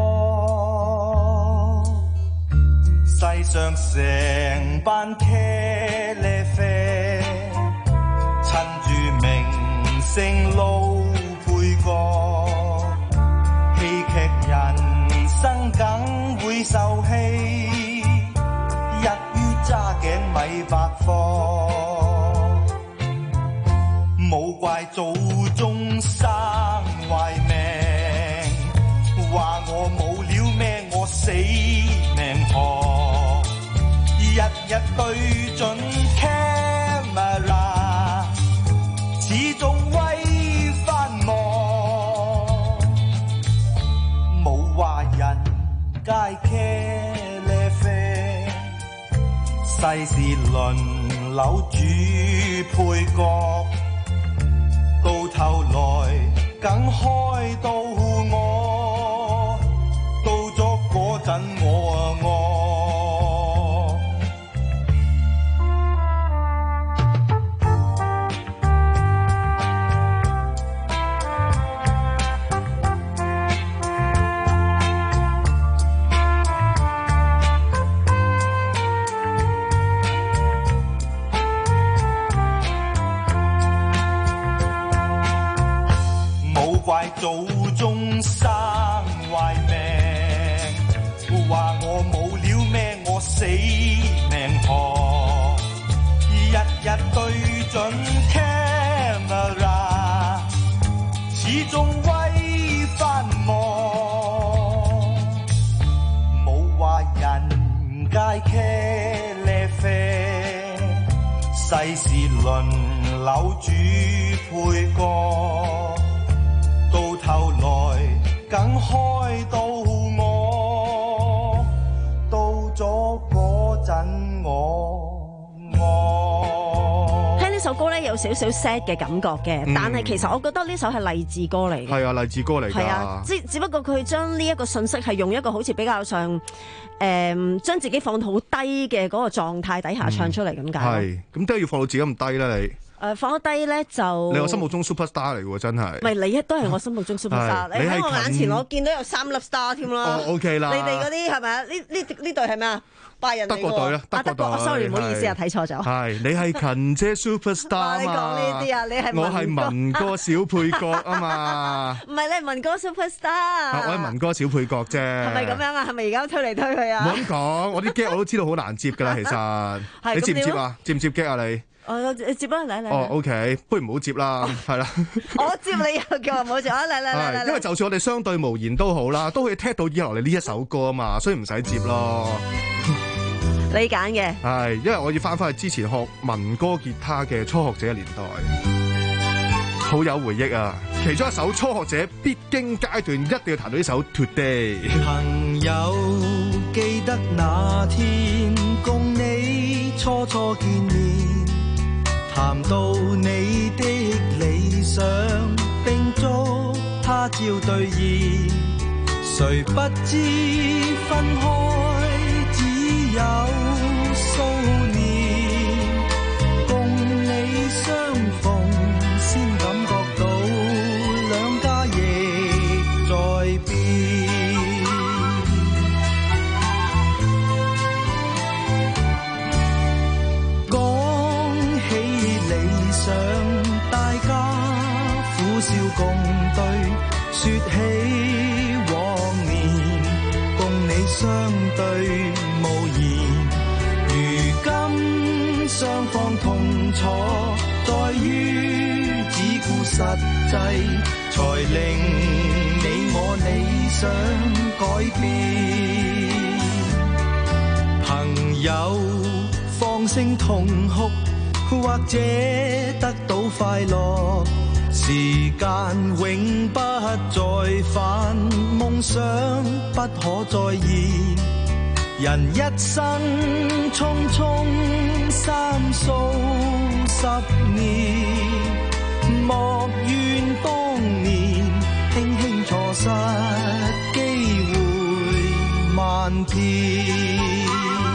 Speaker 6: 幕，世上成班茄喱啡，趁住明星撈配角，戲劇人生梗會受氣，一於揸頸米百貨。 怪祖宗生壞命，話我冇料咩我死命婆，日日對準 camera， 始終威翻望，冇話人皆茄喱啡，世事輪流主配角，到頭來梗開到我，到咗嗰陣我啊我。怪祖宗生壞命，話我冇料咩我死命婆，日日對準 camera， 始終威翻望，冇話人皆茄喱啡，世事輪流主配角，到頭來梗開到我，到咗嗰陣我我。
Speaker 3: 聽呢首歌咧有少少 sad 嘅感覺嘅，
Speaker 17: 嗯
Speaker 3: 但係其實我覺得呢首係勵志歌嚟嘅。
Speaker 17: 係啊，勵志歌嚟㗎。
Speaker 3: 係啊，只只不過佢將呢一個信息係用一個好似比較上誒、嗯、將自己放到好低嘅嗰個狀態底下唱出嚟咁解。
Speaker 17: 係，咁都要放到自己咁低啦你。
Speaker 3: 誒、呃、放低咧就
Speaker 17: 你我心目中 superstar 嚟喎，真係。
Speaker 3: 唔係你都係我心目中 superstar。你喺我眼前，我見到有三粒 star 添啦。
Speaker 17: 哦 OK 啦。
Speaker 3: 你哋嗰啲係咪啊？呢呢呢隊係咩啊？拜仁嚟㗎喎。
Speaker 17: 德國隊啦，德國隊。
Speaker 3: sorry 唔好意思啊，睇錯咗。
Speaker 17: 係你係勤姐 superstar 啊嘛。
Speaker 3: 你講呢啲啊，你係
Speaker 17: 我係民歌小配角啊嘛。
Speaker 3: 唔係你係民歌 superstar。
Speaker 17: 我係民歌小配角啫。
Speaker 3: 係咪咁樣啊？係咪而家推嚟推去啊？
Speaker 17: 唔好咁講，我啲 gag 我都知道好難接㗎啦，其實。你接唔接啊？接唔接 gag 啊你？
Speaker 3: 我接啦，嚟嚟。
Speaker 17: 哦 ，OK，不如唔好接啦，係啦。
Speaker 3: 我接你又叫我唔好接啊！嚟嚟嚟嚟。
Speaker 17: 因為就算我哋相對無言都好啦，都可以聽到以落嚟呢一首歌啊嘛，所以唔使接咯。
Speaker 3: 你揀嘅。
Speaker 17: 係，因為我要翻返去之前學民歌吉他嘅初學者嘅年代，好有回憶啊！其中一首初學者必經階段，一定要彈到呢首 Today。
Speaker 6: 朋友記得那天共你初初見面，談到你的理想，並祝他朝兌現，誰不知分開只有數年，共你相逢先感覺到兩家亦在變。大家苦笑共對，說起往年，共你相對無言。如今雙方痛楚，在於只顧實際，才令你我理想改變。朋友放聲痛哭，或者得到快樂，時間永不再返，夢想不可再現。人一生匆匆三數十年，莫怨當年輕輕錯失機會萬遍。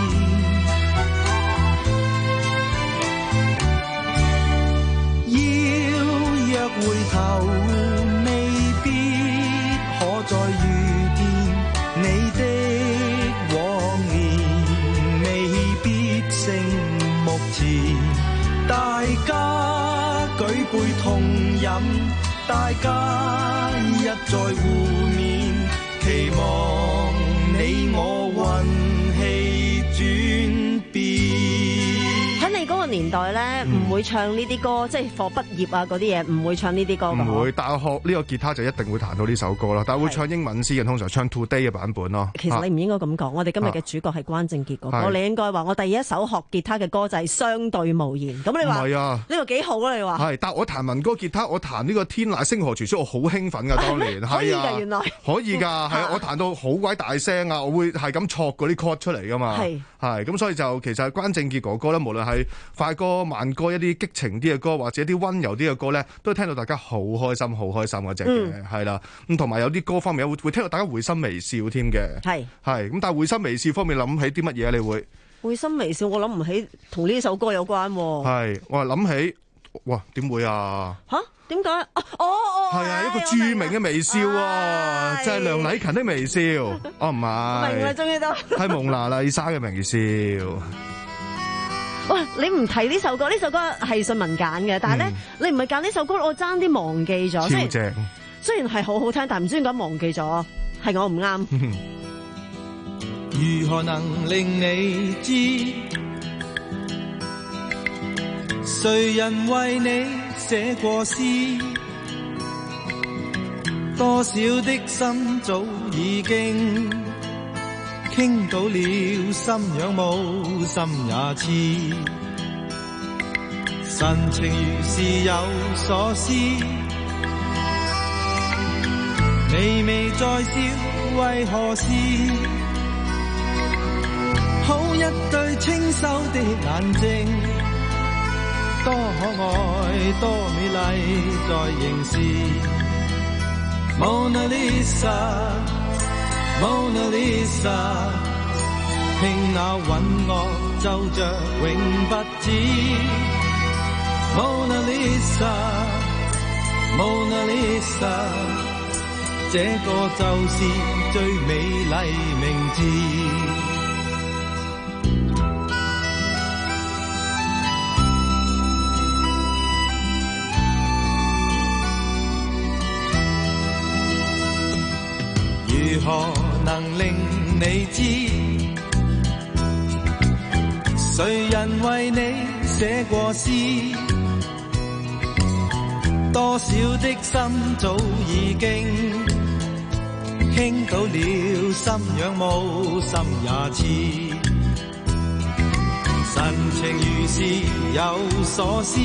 Speaker 6: 回頭未必可再遇見你的往年，未必勝目前。大家舉杯痛飲，大家一再互勉，期望你我運氣轉變。
Speaker 3: 喺你嗰個年年代咧，唔、嗯、會唱呢啲歌，即係課畢業啊嗰啲嘢，唔會唱呢啲歌。
Speaker 17: 唔會，大學呢個吉他就一定會彈到呢首歌啦。但係會唱英文詩嘅，通常唱 Today 嘅版本咯。
Speaker 3: 其實你唔應該咁講，啊、我哋今日嘅主角係關正傑哥哥，啊、你應該話我第一首學吉他嘅歌就係相對無言。咁你話呢個幾好啊？你話
Speaker 17: 係，但係我彈民歌吉他，我彈呢個天籟星河傳說，我好興奮噶當年。
Speaker 3: 可以㗎，原來
Speaker 17: 可以㗎，係啊，我彈到好鬼大聲啊，我會係咁戳嗰啲 chord 出嚟㗎嘛。係係咁，所以就其實關正傑哥哥咧，無論係快歌慢歌，一啲激情啲嘅歌，或者一啲溫柔啲嘅歌咧，都聽到大家好開心、好開心嗰隻嘅，係啦、嗯。咁同埋有啲歌方面會會聽到大家會心微笑添嘅。係係咁，但係會心微笑方面諗起啲乜嘢啊？你會
Speaker 3: 會心微笑，我諗唔起同呢首歌有關。
Speaker 17: 係我係諗起，哇點會啊？嚇
Speaker 3: 點解？哦哦，
Speaker 17: 係啊，一個著名嘅微笑啊，就係梁禮勤的微笑。哦唔係，
Speaker 3: 明啦，終於都
Speaker 17: 係蒙娜麗莎嘅微笑。
Speaker 3: 哇！你唔提呢首歌，呢首歌係信文揀嘅，但係咧，嗯、你唔係揀呢首歌，我爭啲忘記咗。
Speaker 17: 超正，
Speaker 3: 雖然係好好聽，但係唔知點解忘記咗，係我唔啱。
Speaker 6: 如何能令你知？誰人為你寫過詩？多少的心早已經傾倒了，心仰慕，心也痴。神情如是有所思，微微在笑，為何事？好一對清秀的眼睛，多可愛，多美麗，在凝視。Mona Lisa, Mona Lisa， 輕巧韻樂奏着永不止。Mona Lisa, Mona Lisa， 這個就是最美麗名字。如何能令你知？誰人為你寫過詩？多少的心早已經傾倒了，心仰慕，心也痴。神情如是有所思，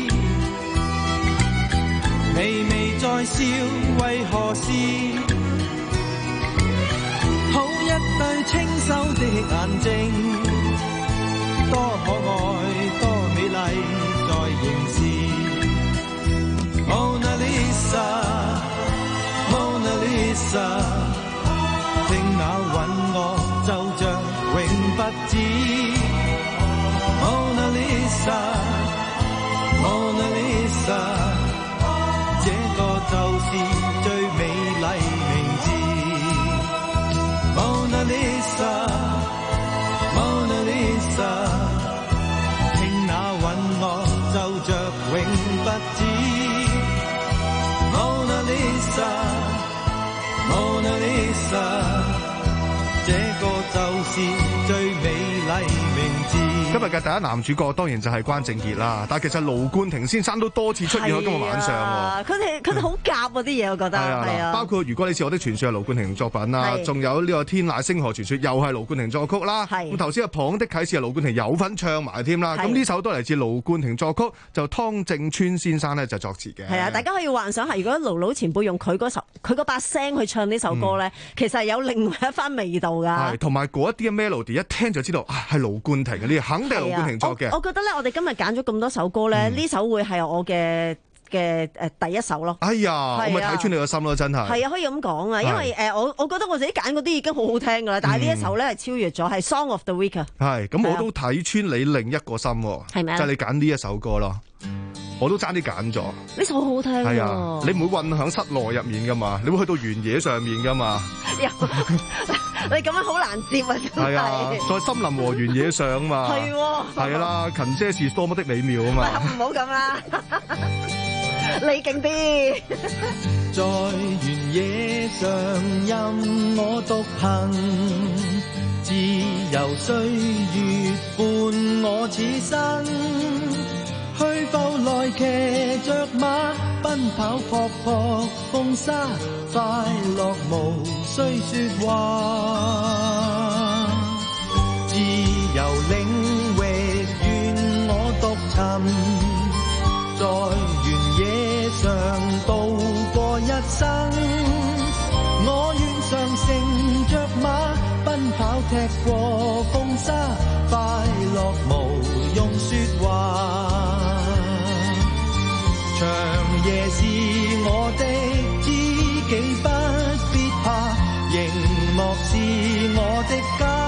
Speaker 6: 微微在笑，為何事？好一對清秀的眼睛，多可愛，多美麗，在凝視。Mona Lisa, Mona Lisa， 聽那韻樂奏着永不止。Mona Lisa, Mona Lisa， 這個就是最美麗名字。Mona Lisa, Mona Lisa， 聽那韻樂奏着永不止。Mona Lisa, Mona Lisa， 這個就是最美麗名字。
Speaker 17: 今日嘅第一男主角當然就係關正傑啦，但係其實盧冠廷先生都多次出現喺今日晚上。
Speaker 3: 佢哋佢哋好夾嗰啲嘢，我覺得係啊。
Speaker 17: 包括如果你似我的傳說係盧冠廷作品啦，仲有呢個天籟星河傳說又係盧冠廷作曲啦。咁頭先嘅蚌的啟示係盧冠廷有份唱埋添啦。咁呢首都嚟自盧冠廷作曲，就湯正川先生咧就作詞嘅。
Speaker 3: 係啊，大家可以幻想下，如果盧老前輩用佢嗰首佢嗰把聲去唱呢首歌咧，嗯、其實係有另外一番味道㗎。
Speaker 17: 係，同埋嗰一啲嘅 melody 一聽就知道啊，係盧冠廷嘅呢，肯定係盧冠廷作嘅。
Speaker 3: 我覺得咧，我哋今日揀咗咁多首歌咧，呢、嗯、首會係我嘅嘅誒第一首咯。
Speaker 17: 哎呀，我咪睇穿你個心咯，真係。
Speaker 3: 係啊，可以咁講啊，因為誒我我覺得我自己揀嗰啲已經好好聽㗎啦，但係呢一首咧係超越咗，係 Song of the Week 啊。係，
Speaker 17: 咁我都睇穿你另一個心喎，係咪？就係你揀呢一首歌咯。我都爭啲揀咗。呢
Speaker 3: 首好好聽。
Speaker 17: 係啊，你唔會混響室內入面㗎嘛？你會去到原野上面㗎嘛？
Speaker 3: 你咁樣好難接啊！真係。係啊，
Speaker 17: 在森林和原野上嘛。係喎。係啦，芹姐是多麼的美妙啊嘛。
Speaker 3: 唔好咁啦，你勁啲。
Speaker 6: 在原野上任我獨行，自由歲月伴我此生，去浮來騎着馬，奔跑撲撲風沙，快樂無需說話。自由領域願我獨尋，在原野上度過一生。我願常乘着馬，奔跑踢過風沙，快樂無用說話。長夜是我的知己，不必怕，熒幕是我的家。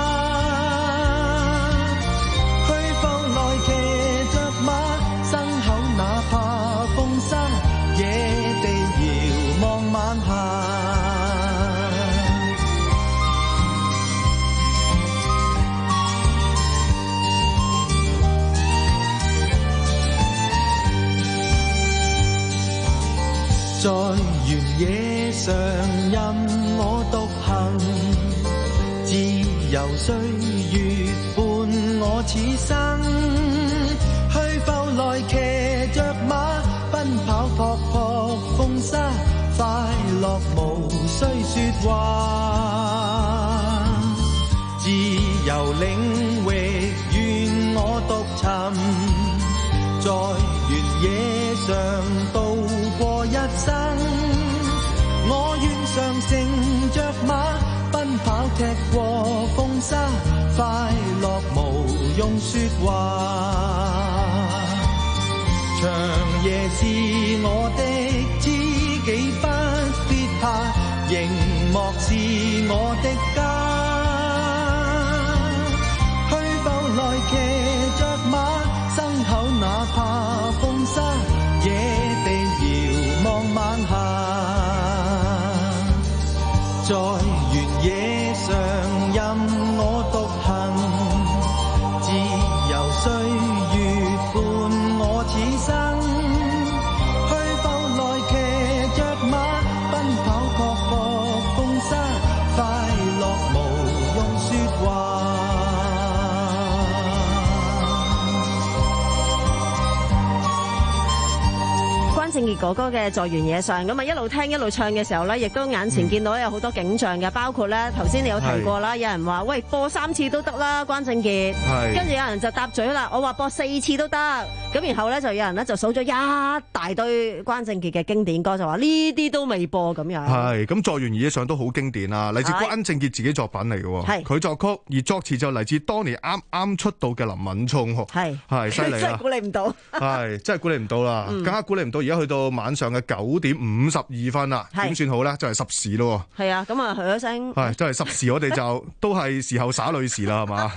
Speaker 6: 去浮來騎着馬，牲口哪怕風沙，野地遙望晚霞。在原野上任我獨行，自由歲月伴我此生。去浮來騎着馬，奔跑撲撲風沙，快樂無需說話。自由領域願我獨尋，在原野上度過一生。我願常乘着馬，奔跑踢過風沙，快樂無用說話。長夜是我的知己，不必怕，熒幕是我的家。去浮來騎着馬，牲口哪怕風沙，野地遙望晚霞。在原野上任我獨行，自由歲月伴我此生。去浮來騎着馬，奔跑撲撲風沙，快樂無用說話。
Speaker 3: 關正傑哥哥嘅在原野上，咁啊一路聽一路唱嘅時候咧，亦都眼前見到有好多景象嘅，包括咧頭先你有提過啦，有人話喂播三次都得啦，關正傑，跟住有人就搭嘴啦，我話播四次都得，咁然後咧就有人咧就數咗一大堆關正傑嘅經典歌，就話呢啲都未播咁樣。
Speaker 17: 係咁在原野上都好經典啊，嚟自關正傑自己作品嚟嘅，佢作曲而作詞就嚟自當年啱啱出道嘅林敏聰，係係犀利啦，
Speaker 3: 真係估你唔到，
Speaker 17: 係真係估你唔到啦，更加估你唔到而家去到晚上嘅九點五十二分啦，點算好咧？就係十時咯。係
Speaker 3: 啊，咁啊，噓一聲。
Speaker 17: 係，真係十時，我哋就都係時候灑女士啦，係嘛？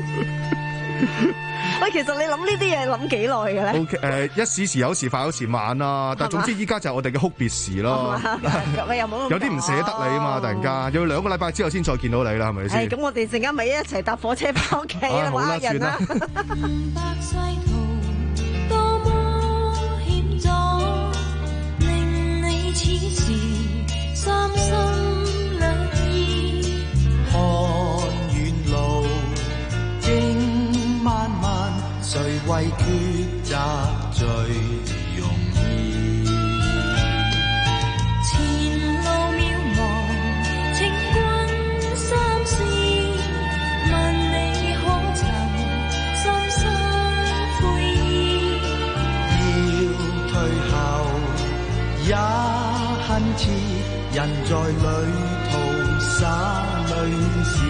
Speaker 3: 喂，其實你諗呢啲嘢諗幾耐嘅咧
Speaker 17: ？O K， 誒，一時時有時快有時慢啊，但係總之依家就係我哋嘅哭別時咯。有啲唔捨得你啊嘛，突然間要兩個禮拜之後先再見到你啦，係咪先？
Speaker 3: 係，咁我哋陣間咪一齊搭火車翻屋企啦，話人啦。
Speaker 23: 此時三心兩意，
Speaker 6: 看遠路經漫漫，誰為抉擇最容易？
Speaker 23: 前路渺茫，情困三思，問你可曾深深悔意？
Speaker 6: 要退後也恨遲，人在旅途灑淚時，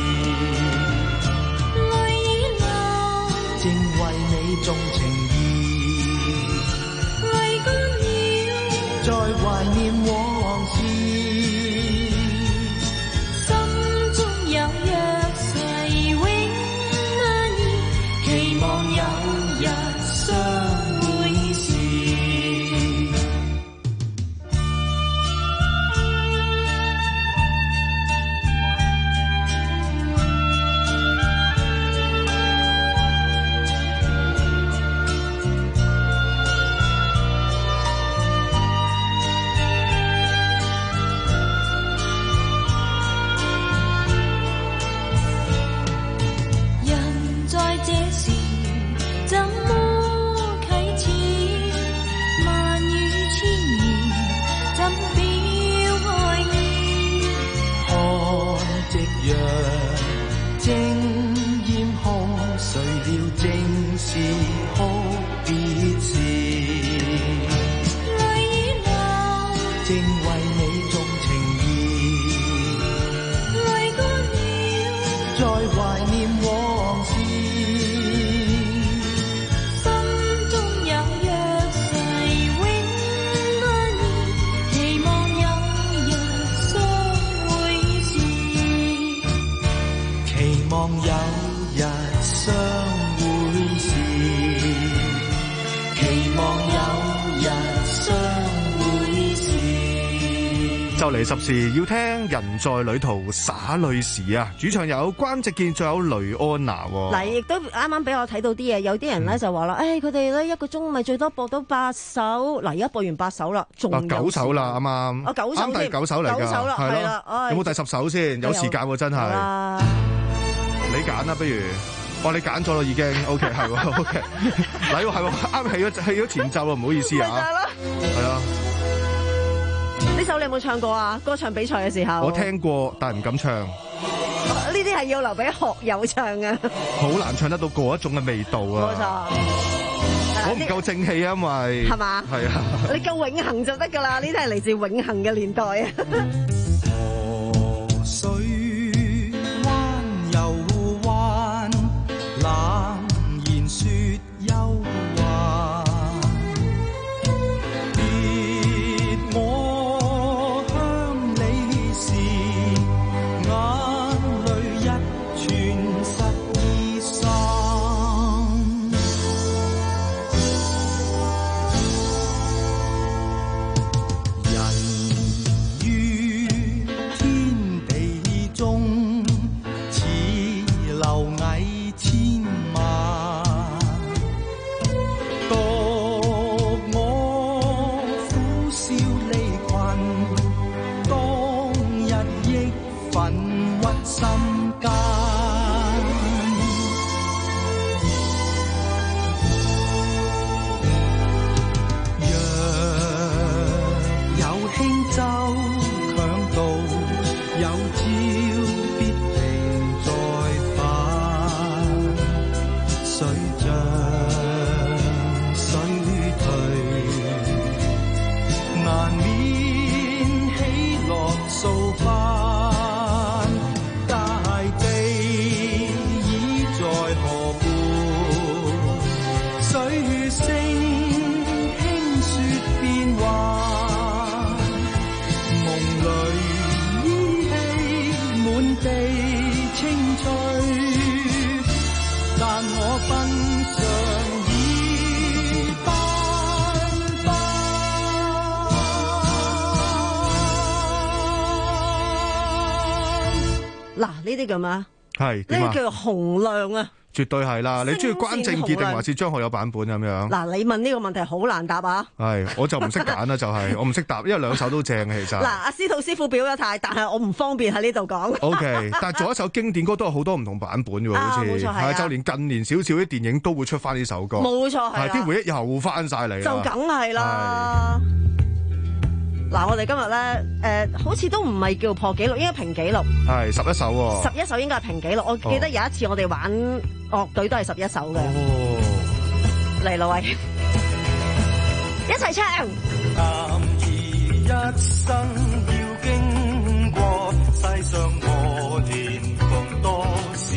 Speaker 23: 淚已流，
Speaker 6: 正為你重情義，
Speaker 23: 淚乾了，
Speaker 6: 再懷念往事，
Speaker 23: 心中有約誓永難移，期望有日相會時。
Speaker 6: 為你重情義，
Speaker 23: 淚乾了，
Speaker 6: 再懷念往事，
Speaker 23: 心中有約誓永愛你，期望有日相會時，
Speaker 6: 期望有日相會時，期望有日相會時。
Speaker 17: 就嚟十時要聽人在旅途灑淚時啊！主唱有關正傑，仲有雷安娜。
Speaker 3: 嗱，亦都啱啱俾我睇到啲嘢，有啲人咧就話啦，誒佢哋咧一個鐘咪最多播到八首，嗱而家播完八首啦，仲有
Speaker 17: 九首啦，啱啱？
Speaker 3: 啊九首
Speaker 17: 啱第九首嚟㗎，
Speaker 3: 九首啦，係啦，
Speaker 17: 有冇第十首先？有時間喎，真係。你揀啦，不如。哦，你揀咗啦，已經 OK 係喎 OK。嗱，係喎，啱起咗起咗前奏咯，唔好意思啊。係啊。
Speaker 3: 呢首你有冇唱過啊？歌唱比賽嘅時候。
Speaker 17: 我聽過，但係唔敢唱。呢
Speaker 3: 啲係要留俾學友唱嘅。
Speaker 17: 好難唱得到嗰一種嘅味道啊！
Speaker 3: 冇錯。
Speaker 17: 我唔夠正氣啊，因為
Speaker 3: 係嘛？
Speaker 17: 係啊。
Speaker 3: 你夠永恆就得㗎啦！呢啲係嚟自永恆嘅年代啊。
Speaker 6: 河水彎又彎，冷言説憂患，別我鄉里時，眼淚一串濕衣衫。人於天地中，似螻蟻千萬，獨我苦笑離群，當日亦憤鬱心間。若有輕舟強渡，有朝必定再返。水漲水退，難免喜樂數番。大地已在河畔，水聲輕説變幻。夢裏依稀滿地青翠，但我奔上已斑
Speaker 3: 嗱，呢啲咁啊，
Speaker 17: 係點啊？
Speaker 3: 呢啲叫做洪亮啊！
Speaker 17: 絕對係啦！你中意關正傑定還是張學友版本咁樣？
Speaker 3: 嗱，你問呢個問題好難答啊！
Speaker 17: 係，我就唔識揀啦，就係我唔識答，因為兩首都正其實。
Speaker 3: 嗱，阿司徒師傅表咗態，但係我唔方便喺呢度講。
Speaker 17: O K， 但係做一首經典歌都有好多唔同版本喎，好似
Speaker 3: 冇錯係啊，
Speaker 17: 就連近年少少啲電影都會出翻呢首歌。
Speaker 3: 冇錯係啊，
Speaker 17: 啲回憶又翻晒嚟啦。
Speaker 3: 就梗係啦。嗱，我哋今日咧，誒，好似都唔係叫破紀錄，應該評紀錄。
Speaker 17: 係十一首喎。
Speaker 3: 十一首應該係評紀錄。我記得有一次我哋玩樂隊都係十一首嘅。嚟啦喂，一齊唱。
Speaker 6: 男兒一生要經過，世上磨練共多事。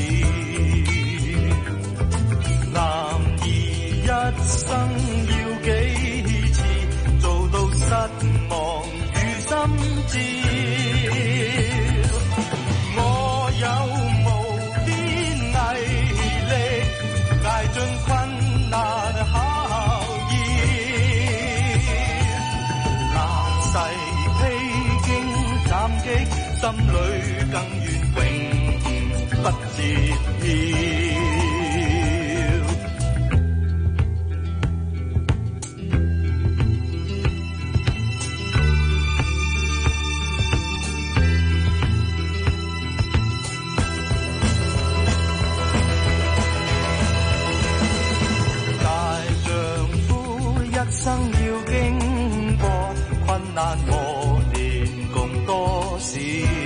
Speaker 6: 男兒一生要幾次做到失望與心照。我有無邊毅力，捱盡困難考驗。拿誓披荊斬棘，心裏更願永不折腰。一生要經過困難磨練共多少，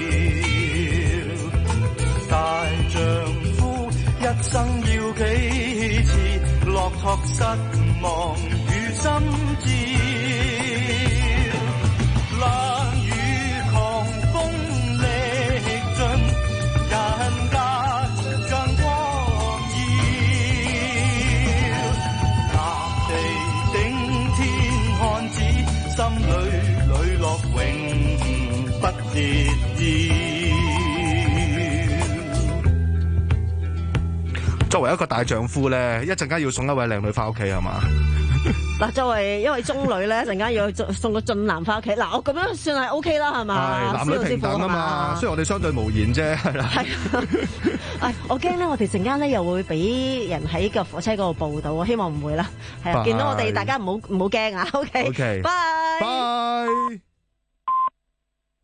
Speaker 6: 大丈夫一生要幾次落拓失望與心照。 必要。
Speaker 17: 作為一個大丈夫咧，一陣間要送一位靚女翻屋企係嘛？
Speaker 3: 嗱，作為一位中女咧，一陣間要送個俊男翻屋企。嗱，我咁樣算係 O K 啦，係嘛？
Speaker 17: 係男女平等啊嘛，雖然我哋相對無言啫，係啦。係。
Speaker 3: 誒，我驚咧，我哋陣間咧又會俾人喺個火車嗰度報到，我希望唔會啦。係啊，見到我哋大家唔好唔好驚啊。O K。O K。拜。拜。